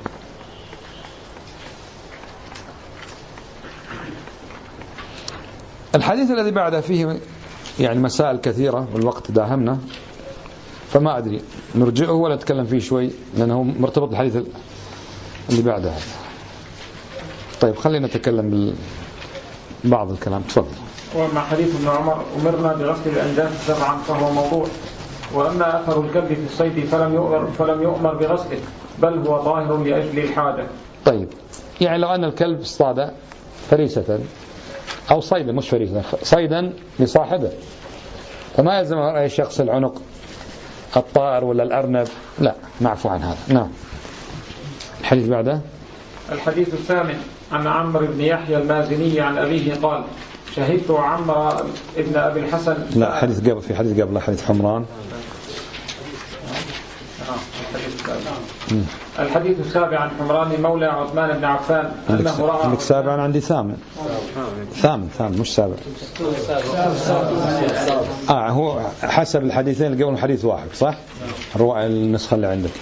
الحديث الذي بعده فيه يعني مسائل كثيرة والوقت داهمنا، فما أدري نرجعه ولا نتكلم فيه شوي لأنه مرتبط بالحديث اللي بعده. طيب خلينا نتكلم ببعض الكلام، تفضل. ومع حديث ابن عمر أمرنا بغسل الأنجاس سبعا فهو موضوع، وأما أثر الكلب في الصيد فلم يؤمر, فلم يؤمر بغسله بل هو طاهر لأجل الحاجة. طيب يعني لو أن الكلب اصطاد فريسة أو صيدا مش فريسة صيدا لصاحبه فما يلزم أي شخص العنق الطائر ولا الأرنب، لا معفو عن هذا. نعم. الحديث بعده. الحديث الثامن عن عمرو بن يحيى المازني عن أبيه قال شهدت عمرو ابن أبي الحسن. لا حديث قبل، في حديث قبل حديث حمران. الحديث السابع عن حمران مولى عثمان بن عفان أنه رأى. عندك سابع، عندي ثامن. ثامن ثامن مش سابع. آه هو حسب الحديثين اللي قبل حديث واحد صح؟ الرواية النسخة اللي عندك.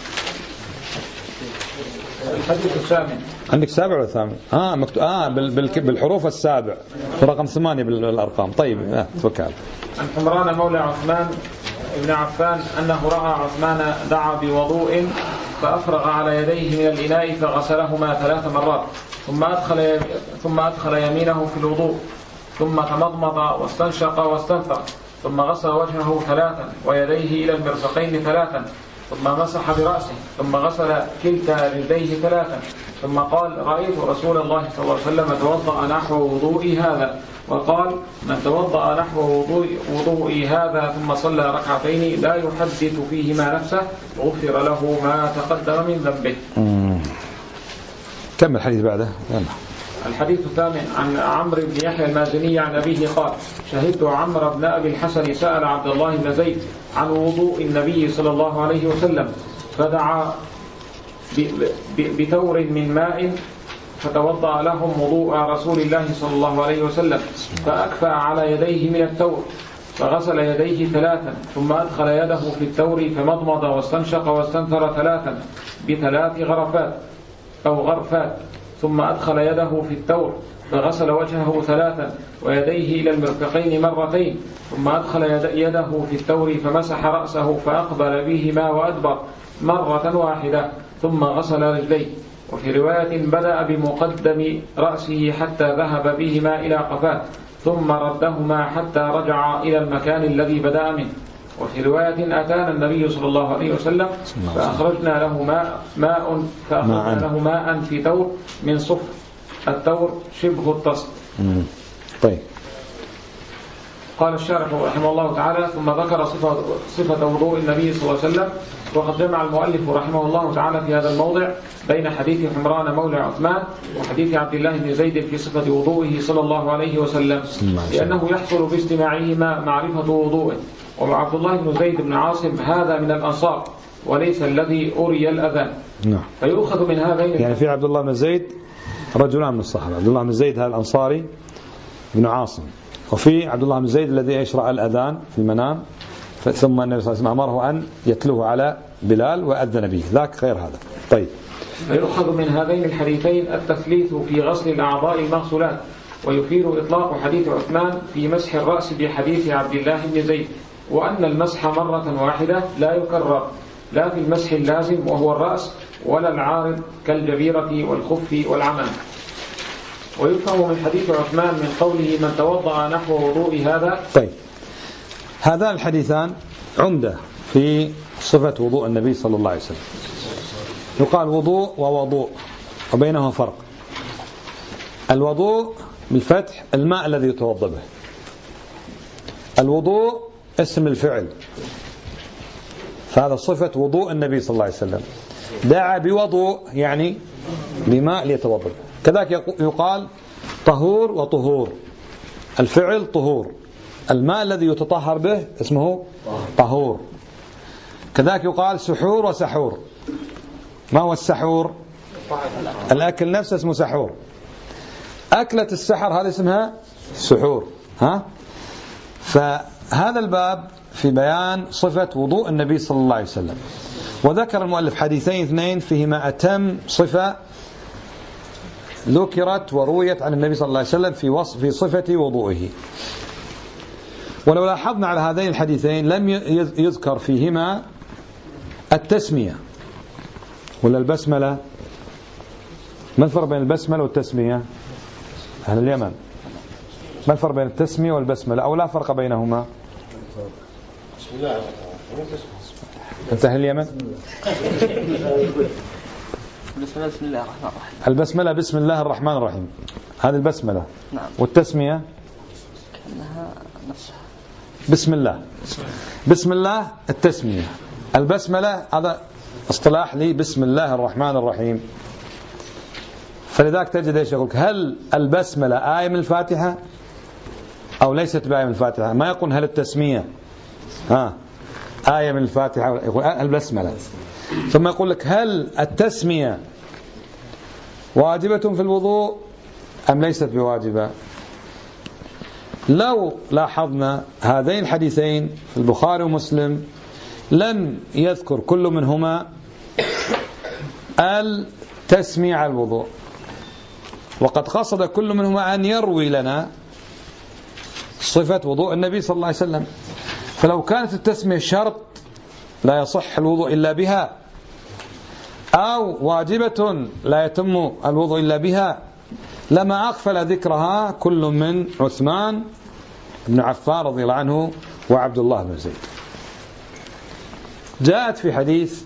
الحديث الثامن. عندك سابع ولا ثامن؟ آه مكتوب آه بالحروف السابع رقم ثمانية بالأرقام. طيب آه تفكر. عن حمران مولى عثمان ابن عفان أنه رأى عثمان دعا بوضوء فأفرغ على يديه من الإناء فغسلهما ثلاث مرات ثم أدخل, ثم أدخل يمينه في الوضوء ثم تمضمض واستنشق واستنثر ثم غسل وجهه ثلاثا ويديه إلى المرفقين ثلاثا ثم مسح برأسه ثم غسل كلتا رجليه ثلاثا ثم قال رأيت رسول الله صلى الله عليه وسلم توضأ نحو وضوئي هذا، وقال من توضأ نحو وضوئي هذا ثم صلى ركعتين لا يحدث فيهما نفسه غفر له ما تقدم من ذنبه. كم الحديث بعده؟ يلا. الحديث الثامن عن عمرو بن يحيى المازني عن أبيه قال شهدت عمرو بن أبي الحسن سأل عبد الله بن زيد عن وضوء النبي صلى الله عليه وسلم فدعا بثور من ماء فتوضأ لهم وضوء رسول الله صلى الله عليه وسلم فأكفأ على يديه من الثور فغسل يديه ثلاثا ثم أدخل يده في الثور فمضمض واستنشق واستنثر ثلاثا بثلاث غرفات أو غرفات ثم أدخل يده في الثور فغسل وجهه ثلاثا ويديه إلى المرفقين مرتين، ثم أدخل يده في التور فمسح رأسه فأقبل بهما وأدبر مرة واحدة، ثم غسل رجليه. وفي رواية بدأ بمقدم رأسه حتى ذهب بهما إلى قفاه، ثم ردهما حتى رجع إلى المكان الذي بدأ منه. وفي رواية أتانا النبي صلى الله عليه وسلم فأخرجنا له ماء, ماء فأخرجنا له ماء في تور من صفر، التور شبه الطست. طيب. قال الشارح رحمه الله تعالى: ثم ذكر صفة, صفة وضوء النبي صلى الله عليه وسلم. وقد جمع المؤلف رحمه الله تعالى في هذا الموضع بين حديث حمران مولى عثمان وحديث عبد الله بن زيد في صفة وضوئه صلى الله عليه وسلم، لأنه يحصل باجتماعهما معرفة وضوئه. وعبد الله بن زيد بن عاصم هذا من الأنصار وليس الذي أري الأذان. نعم. فيؤخذ من هذين، يعني في عبد الله بن زيد رجلان من الصحابة، عبد الله بن زيد هذا الأنصاري بن عاصم، وفي عبد الله بن زيد الذي يشرع الأذان في المنام، ثم النبي صلى الله عليه وسلم أمره أن يتلوه على بلال وأذن به، ذاك غير هذا. طيب. فيؤخذ من هذين الحديثين التثليث في غسل الأعضاء المغسولات، ويفيد إطلاق حديث عثمان في مسح الرأس بحديث عبد الله بن زيد، وأن المسح مرة واحدة لا يكرر، لا في المسح اللازم وهو الرأس ولا العارض كالجبيرة والخف والعمل. ويفهم من حديث عثمان من قوله: من توضأ نحو وضوء هذا. طيب. هذان الحديثان عمدة في صفة وضوء النبي صلى الله عليه وسلم. يقال وضوء ووضوء وبينهما فرق. الوضوء بالفتح الماء الذي يتوضأ به، الوضوء اسم الفعل، فهذا صفة وضوء النبي صلى الله عليه وسلم، دعا بوضوء يعني بماء ليتوضأ. كذلك يقال طهور وطهور، الفعل طهور، الماء الذي يتطهر به اسمه طهور. كذلك يقال سحور وسحور. ما هو السحور؟ الأكل نفسه اسمه سحور، أكلة السحر هذه اسمها سحور. ها؟ فهذا الباب في بيان صفة وضوء النبي صلى الله عليه وسلم. وذكر المؤلف حديثين اثنين فيهما أتم صفة ذكرت ورويت عن النبي صلى الله عليه وسلم في وصف في صفة وضوئه. ولو لاحظنا على هذين الحديثين لم يذكر فيهما التسمية ولا البسملة. ما الفرق بين البسملة والتسمية؟ أهل اليمن، ما الفرق بين التسمية والبسملة؟ أو لا فرق بينهما؟ أنت أهل اليمن؟ البسملة بسم الله الرحمن الرحيم. البسملة بسم الله الرحمن الرحيم، هذه البسملة. نعم. والتسمية كأنها نفسها بسم الله. بسم الله التسمية، البسملة هذا اصطلاح لي بسم الله الرحمن الرحيم. فلذلك تجد ايش يقولك: هل البسملة آية من الفاتحة أو ليست بآية من الفاتحة؟ ما يقول هل التسمية ها آية من الفاتحة، يقول البسملة. ثم يقول لك: هل التسمية واجبة في الوضوء أم ليست بواجبة؟ لو لاحظنا هذين الحديثين في البخاري ومسلم لم يذكر كل منهما التسمية على الوضوء، وقد قصد كل منهما أن يروي لنا صفة وضوء النبي صلى الله عليه وسلم. فلو كانت التسمية شرط لا يصح الوضوء إلا بها، أو واجبة لا يتم الوضوء إلا بها، لما أغفل ذكرها كل من عثمان بن عفان رضي الله عنه وعبد الله بن زيد. جاءت في حديث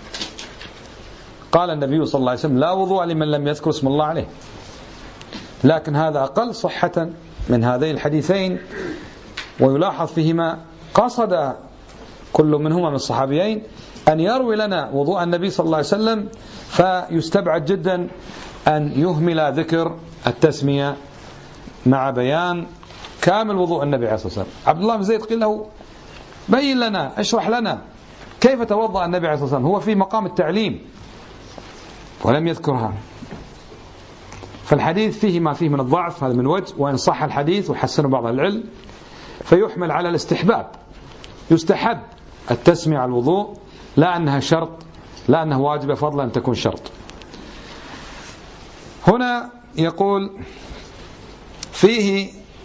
قال النبي صلى الله عليه وسلم: لا وضوء لمن لم يذكر اسم الله عليه. لكن هذا أقل صحة من هذين الحديثين، ويلاحظ فيهما قصد كل منهما من الصحابيين أن يروي لنا وضوء النبي صلى الله عليه وسلم، فيستبعد جدا أن يهمل ذكر التسمية مع بيان كامل وضوء النبي عليه الصلاة والسلام. عبد الله بن زيد قيل له: بين لنا، اشرح لنا كيف توضأ النبي عليه الصلاة والسلام، هو في مقام التعليم ولم يذكرها. فالحديث فيه ما فيه من الضعف، هذا من وجه، وإن صح الحديث وحسنه بعض العلم فيحمل على الاستحباب، يستحب التسمية على الوضوء، لا أنها شرط، لا أنها واجبة فضلا أن تكون شرط. هنا يقول فيه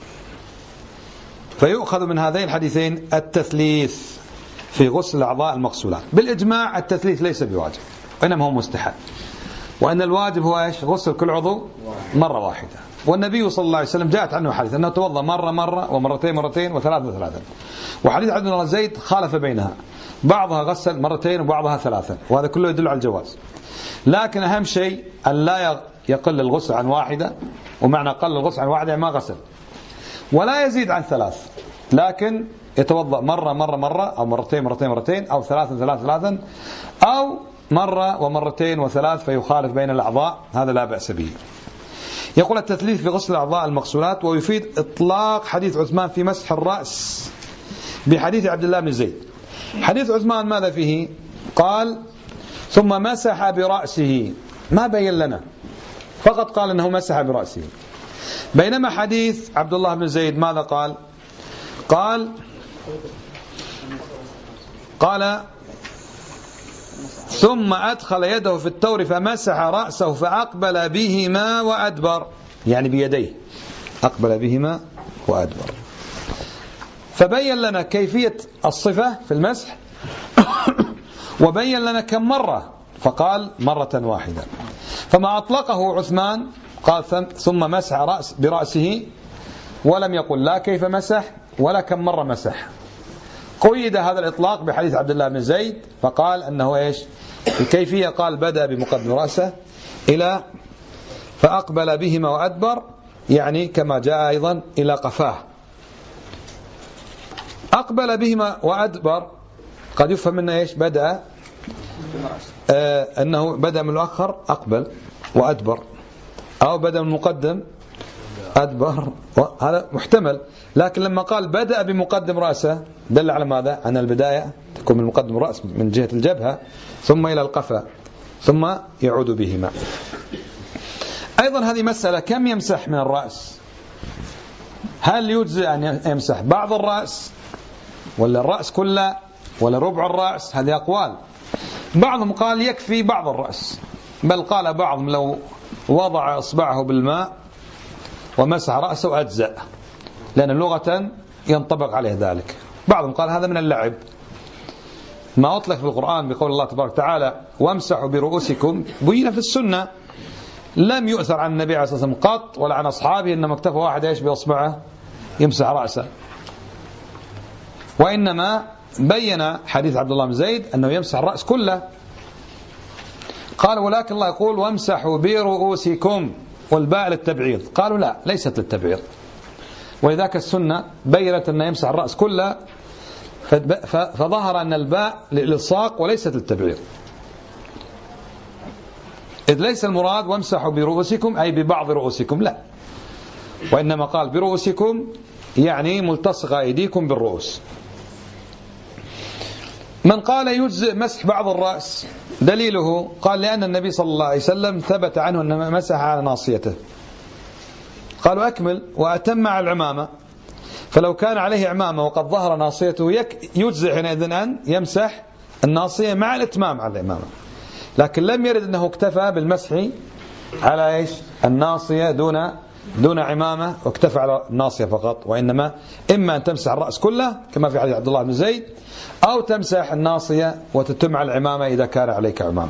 فيؤخذ من هذين الحديثين التثليث في غسل الأعضاء المغسولات. بالإجماع التثليث ليس بواجب وإنما هو مستحب، وأن الواجب هو إيش؟ غسل كل عضو مرة واحدة. والنبي صلى الله عليه وسلم جاءت عنه حديث أنه توضأ مرة مرة ومرتين مرتين وثلاثة ثلاثة. وحديث عبد الله بن زيد خالف بينها، بعضها غسل مرتين وبعضها ثلاثا، وهذا كله يدل على الجواز. لكن أهم شيء أن لا يقل الغسل عن واحدة، ومعنى قل الغسل عن واحدة ما غسل، ولا يزيد عن ثلاث، لكن يتوضأ مرة مرة مرة أو مرتين مرتين مرتين أو ثلاثا ثلاثا ثلاثا أو مرة ومرتين وثلاث، فيخالف بين الأعضاء، هذا لا بأس به. يقول التثليث في غسل الأعضاء المغسولات، ويفيد إطلاق حديث عثمان في مسح الرأس بحديث عبد الله بن زيد. حديث عثمان ماذا فيه؟ قال ثم مسح برأسه، ما بين لنا، فقط قال أنه مسح برأسه. بينما حديث عبد الله بن زيد ماذا قال؟ قال قال ثم أدخل يده في التور فمسح رأسه فأقبل بهما وأدبر، يعني بيديه أقبل بهما وأدبر. فبين لنا كيفية الصفة في المسح وبين لنا كم مرة، فقال مرة واحدة. فما أطلقه عثمان قال ثم مسح رأس برأسه، ولم يقل لا كيف مسح ولا كم مرة مسح. قيد هذا الإطلاق بحديث عبد الله بن زيد، فقال أنه إيش الكيفية؟ قال بدأ بمقدم رأسه إلى فأقبل بهما وأدبر، يعني كما جاء أيضا إلى قفاه. أقبل بهما وأدبر قد يفهم منه إيش؟ بدأ آه أنه بدأ من الأخر أقبل وأدبر، أو بدأ من المقدم أدبر، هذا محتمل. لكن لما قال بدأ بمقدم رأسه دل على ماذا؟ أن البداية تكون من مقدم الرأس من جهة الجبهة ثم إلى القفا ثم يعود بهما. أيضا هذه مسألة، كم يمسح من الرأس؟ هل يجزئ أن يمسح بعض الرأس ولا الرأس كله ولا ربع الرأس؟ هذه أقوال. بعضهم قال يكفي بعض الرأس، بل قال بعضهم لو وضع إصبعه بالماء ومسح رأسه أجزأ، لأن لغة ينطبق عليه ذلك. بعضهم قال هذا من اللعب، ما أطلق في القرآن بقول الله تبارك وتعالى وامسحوا برؤوسكم، بين في السنة، لم يؤثر عن النبي عليه الصلاة والسلام قط ولا عن أصحابه إنما اكتفى واحد إيش بإصبعه يمسح رأسه، وإنما بين حديث عبد الله بن زيد أنه يمسح الرأس كله. قال ولكن الله يقول وامسحوا برؤوسكم، والباء للتبعيض. قالوا لا، ليست للتبعيض، ولذلك السنة بيّنت أن يمسح الرأس كله، فظهر أن الباء للإلصاق وليست للتبعيض، إذ ليس المراد وامسحوا برؤوسكم أي ببعض رؤوسكم، لا، وإنما قال برؤوسكم يعني ملتصق أيديكم بالرؤوس. من قال يجزئ مسح بعض الرأس دليله قال لأن النبي صلى الله عليه وسلم ثبت عنه أنه مسح على ناصيته. قالوا أكمل وأتم على العمامة، فلو كان عليه عمامة وقد ظهر ناصيته يجزئ حينئذ أن يمسح الناصية مع الإتمام على العمامة، لكن لم يرد أنه اكتفى بالمسح على إيش الناصية دون دون عمامة واكتفى على الناصية فقط، وإنما إما أن تمسح الرأس كله كما في حديث عبد الله بن زيد، أو تمسح الناصية وتتم على العمامة إذا كان عليك عمامة.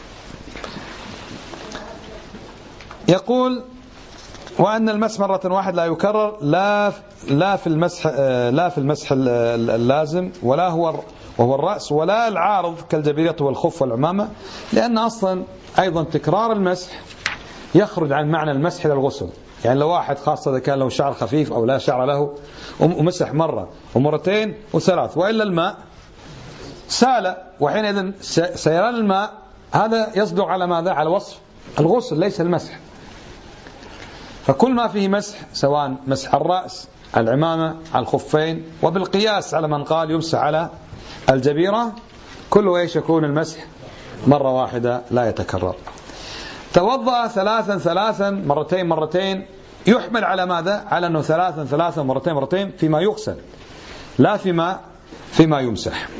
يقول وأن المسح مرة واحدة لا يكرر، لا لا في المسح لا في المسح اللازم ولا هو وهو الرأس ولا العارض كالجبيرة والخف والعمامة، لأن أصلا أيضا تكرار المسح يخرج عن معنى المسح إلى الغسل. يعني لو واحد خاصة إذا كان له شعر خفيف أو لا شعر له ومسح مرة ومرتين وثلاث، وإلا الماء سال، وحينئذ سيران الماء هذا يصدق على ماذا؟ على وصف الغسل ليس المسح. فكل ما فيه مسح سواء مسح الرأس العمامة على الخفين، وبالقياس على من قال يمسح على الجبيرة، كله ايش يكون المسح مرة واحدة لا يتكرر. توضأ ثلاثا ثلاثا مرتين مرتين يحمل على ماذا؟ على أنه ثلاثا ثلاثا مرتين مرتين فيما يغسل، لا فيما فيما يمسح.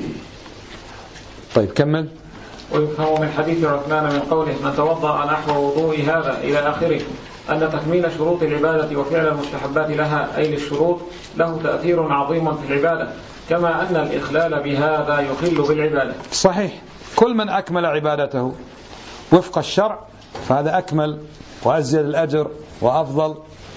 طيب كمل. ويفهم من حديث عثمان من قوله من توضأ نحو وضوء هذا إلى آخره أن تكميل شروط العبادة وفعل المستحبات لها أي للشروط له تأثير عظيم في العبادة، كما أن الإخلال بهذا يخل بالعبادة. صحيح، كل من أكمل عبادته وفق الشرع فهذا أكمل وأزيد الأجر وأفضل،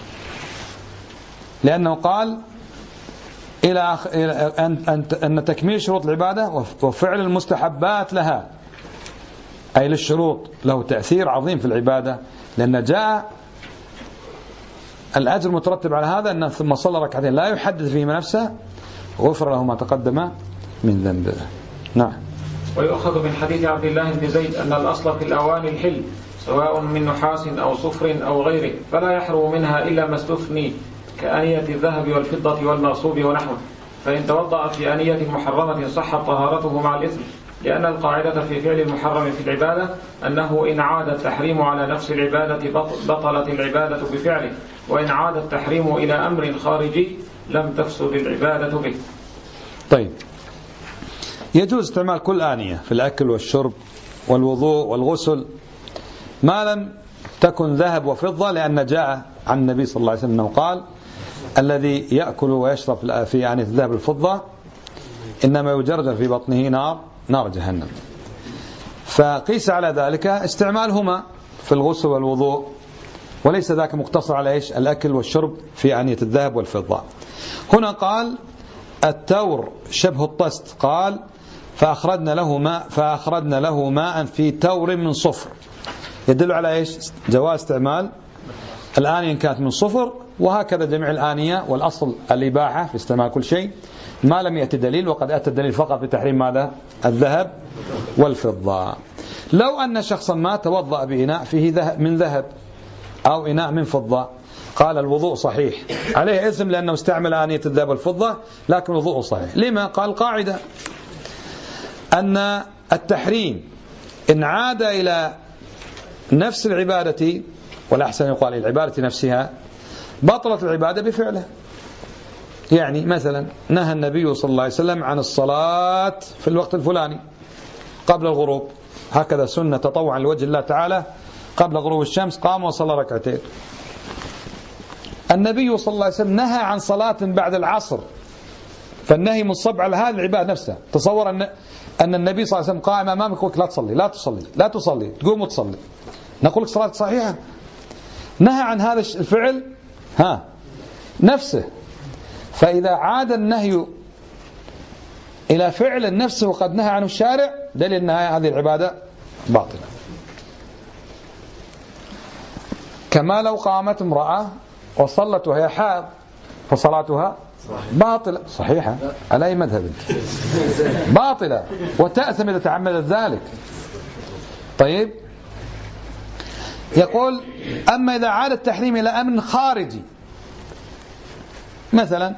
لأنه قال إلى أن أن تكميل شروط العبادة وفعل المستحبات لها أي للشروط له تأثير عظيم في العبادة، لأن جاء الأجر مترتب على هذا أن ثم صلى ركعتين لا يحدث فيهما نفسه غفر له ما تقدم من ذنبه. نعم. ويؤخذ من حديث عبد الله بن زيد أن الأصل في الأواني الحل سواء من نحاس أو صفر أو غيره، فلا يحرم منها إلا ما استثني كآنية الذهب والفضة والمغصوب ونحوه، فإن توضأ في آنية محرمة صحت طهارته مع الإثم، لأن القاعدة في فعل المحرم في العبادة أنه إن عاد التحريم على نفس العبادة بطلت العبادة بفعله، وإن عاد التحريم إلى أمر خارجي لم تفسد العبادة به. طيب، يجوز استعمال كل آنية في الأكل والشرب والوضوء والغسل ما لم تكن ذهب وفضة، لأن جاء عن النبي صلى الله عليه وسلم أنه قال الذي يأكل ويشرب في آنية الذهب والفضة إنما يجرجر في بطنه نار نار جهنم. فقيس على ذلك استعمالهما في الغسل والوضوء، وليس ذاك مقتصر على إيش الأكل والشرب في آنية الذهب والفضة. هنا قال التور شبه الطست، قال فأخرجنا له ماء فأخرجنا له ماء في تور من صفر، يدل على إيش جواز استعمال الآنية إن كانت من صفر، وهكذا جميع الآنية، والأصل الإباحة في استعمال كل شيء ما لم يأتي دليل، وقد أتى الدليل فقط بتحريم ماذا الذهب والفضة. لو أن شخصا ما توضأ بإناء فيه ذهب من ذهب أو إناء من فضة قال الوضوء صحيح، عليه إثم لأنه استعمل آنية الذهب والفضة لكن وضوءه صحيح. لما؟ قال قاعدة أن التحريم إن عاد إلى نفس العبادة، والأحسن يقال العبادة نفسها، بطلت العبادة بفعله. يعني مثلا نهى النبي صلى الله عليه وسلم عن الصلاة في الوقت الفلاني قبل الغروب، هكذا سنة تطوعا لوجه الله تعالى، قبل غروب الشمس قام وصلى ركعتين. النبي صلى الله عليه وسلم نهى عن صلاة بعد العصر، فالنهي منصب على هذه العبادة نفسها. تصور أن أن النبي صلى الله عليه وسلم قائم أمامك وقال لا تصلي لا تصلي لا تصلي، تقوم وتصلي، نقول لك صلاة صحيحة. نهى عن هذا الفعل ها نفسه، فإذا عاد النهي إلى فعل نفسه وقد نهى عنه الشارع دليل أن هذه العبادة باطلة. كما لو قامت امرأة وصلت وهي حاض فصلاتها باطلة صحيحة على أي مذهب؟ باطلة وتأثم إذا تعمدت ذلك. طيب، يقول أما إذا عاد التحريم إلى أمر خارجي، مثلا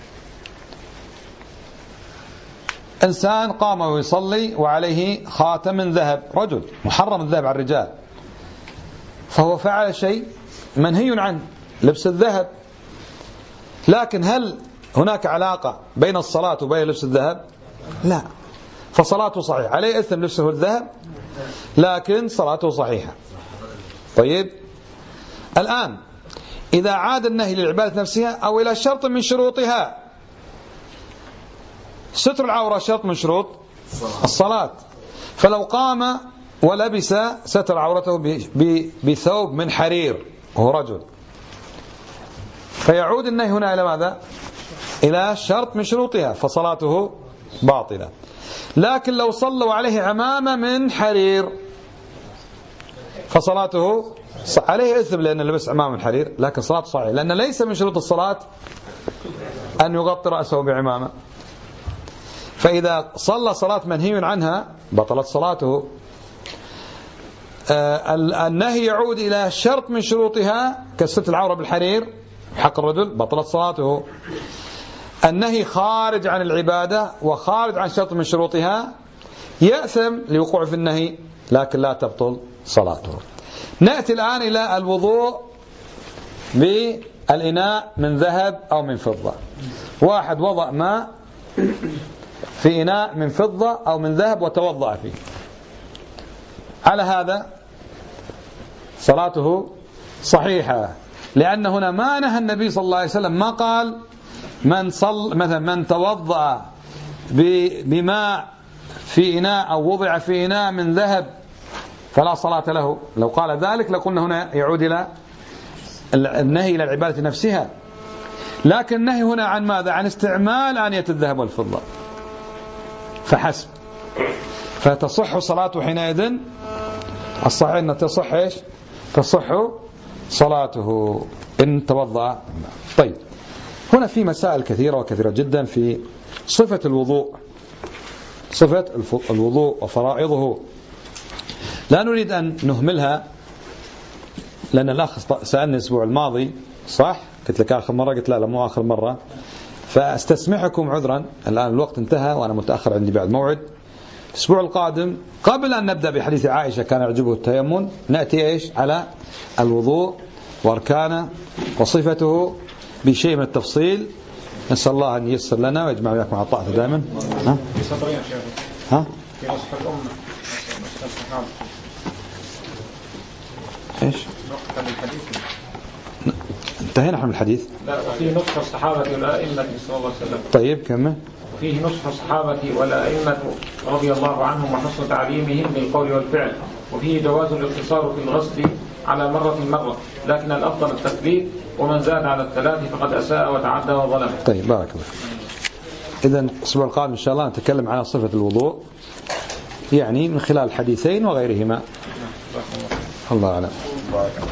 إنسان قام ويصلي وعليه خاتم من ذهب، رجل محرم الذهب على الرجال، فهو فعل شيء منهي عنه لبس الذهب، لكن هل هناك علاقة بين الصلاة وبين لبس الذهب؟ لا، فصلاته صحيحة، عليه إثم لبسه الذهب لكن صلاته صحيحة. طيب، الآن إذا عاد النهي للعبادة نفسها أو إلى شرط من شروطها، ستر العورة شرط من شروط الصلاة، فلو قام ولبس ستر عورته بثوب من حرير وهو رجل، فيعود النهي هنا إلى ماذا؟ إلى شرط من شروطها، فصلاته باطلة. لكن لو صلوا عليه عمامة من حرير فصلاته عليه إثم لأنه لبس عمامة من حرير، لكن صلاته صحيحة، لأن ليس من شروط الصلاة أن يغطي رأسه بعمامة، فإذا صلى صلاة منهي عنها بطلت صلاته. آه النهي يعود إلى شرط من شروطها كستر العورة بالحرير حق الرجل، بطلت صلاته. النهي خارج عن العبادة وخارج عن شرط من شروطها، يأثم لوقوع في النهي لكن لا تبطل صلاته. نأتي الآن إلى الوضوء بالإناء من ذهب أو من فضة. واحد وضع ماء في إناء من فضة أو من ذهب وتوضأ فيه، على هذا صلاته صحيحة، لأن هنا ما نهى النبي صلى الله عليه وسلم، ما قال من صل مثلا من توضأ بماء في إناء أو وضع في إناء من ذهب فلا صلاة له. لو قال ذلك لقلنا هنا يعود إلى النهي إلى العبادة نفسها، لكن النهي هنا عن ماذا؟ عن استعمال آنية الذهب والفضة فحسب، فتصح صلاته حينئذ. الصحيح أن تصح إيش؟ تصح صلاته إن توضأ. طيب، هنا في مسائل كثيرة وكثيرة جدا في صفة الوضوء، صفة الوضوء وفرائضه، لا نريد أن نهملها، لأن الأخ سألني الأسبوع الماضي، صح؟ قلت لك آخر مرة، قلت لا لا مو آخر مرة، فاستسمحكم عذرا، الآن الوقت انتهى وأنا متأخر عندي بعد موعد. الأسبوع القادم قبل أن نبدأ بحديث عائشة كان يعجبه التيمم، نأتي إيش على الوضوء وأركانه وصفته بشيء من التفصيل. نسأل الله أن ييسر لنا ويجمع وياكم مع طاعته دائما. ها؟ في سطرين شيخ. ها؟ في نصح الأمة. نصح الصحابة. إيش؟ نقطة من الحديث. انتهينا من الحديث. لا، وفيه نصح الصحابة والأئمة صلى الله عليه وسلم. طيب كمل. فيه نصح الصحابة والأئمة رضي الله عنهم وحسن تعليمهم بالقول والفعل، وفيه جواز الاقتصار في الغسل على مرة مرة، لكن الأفضل التثبيت، ومن زاد على الثلاث فقد أساء وتعدى وظلم. طيب بارك الله. إذن الأسبوع القادم إن شاء الله نتكلم عن صفة الوضوء، يعني من خلال الحديثين وغيرهما. الله أعلم.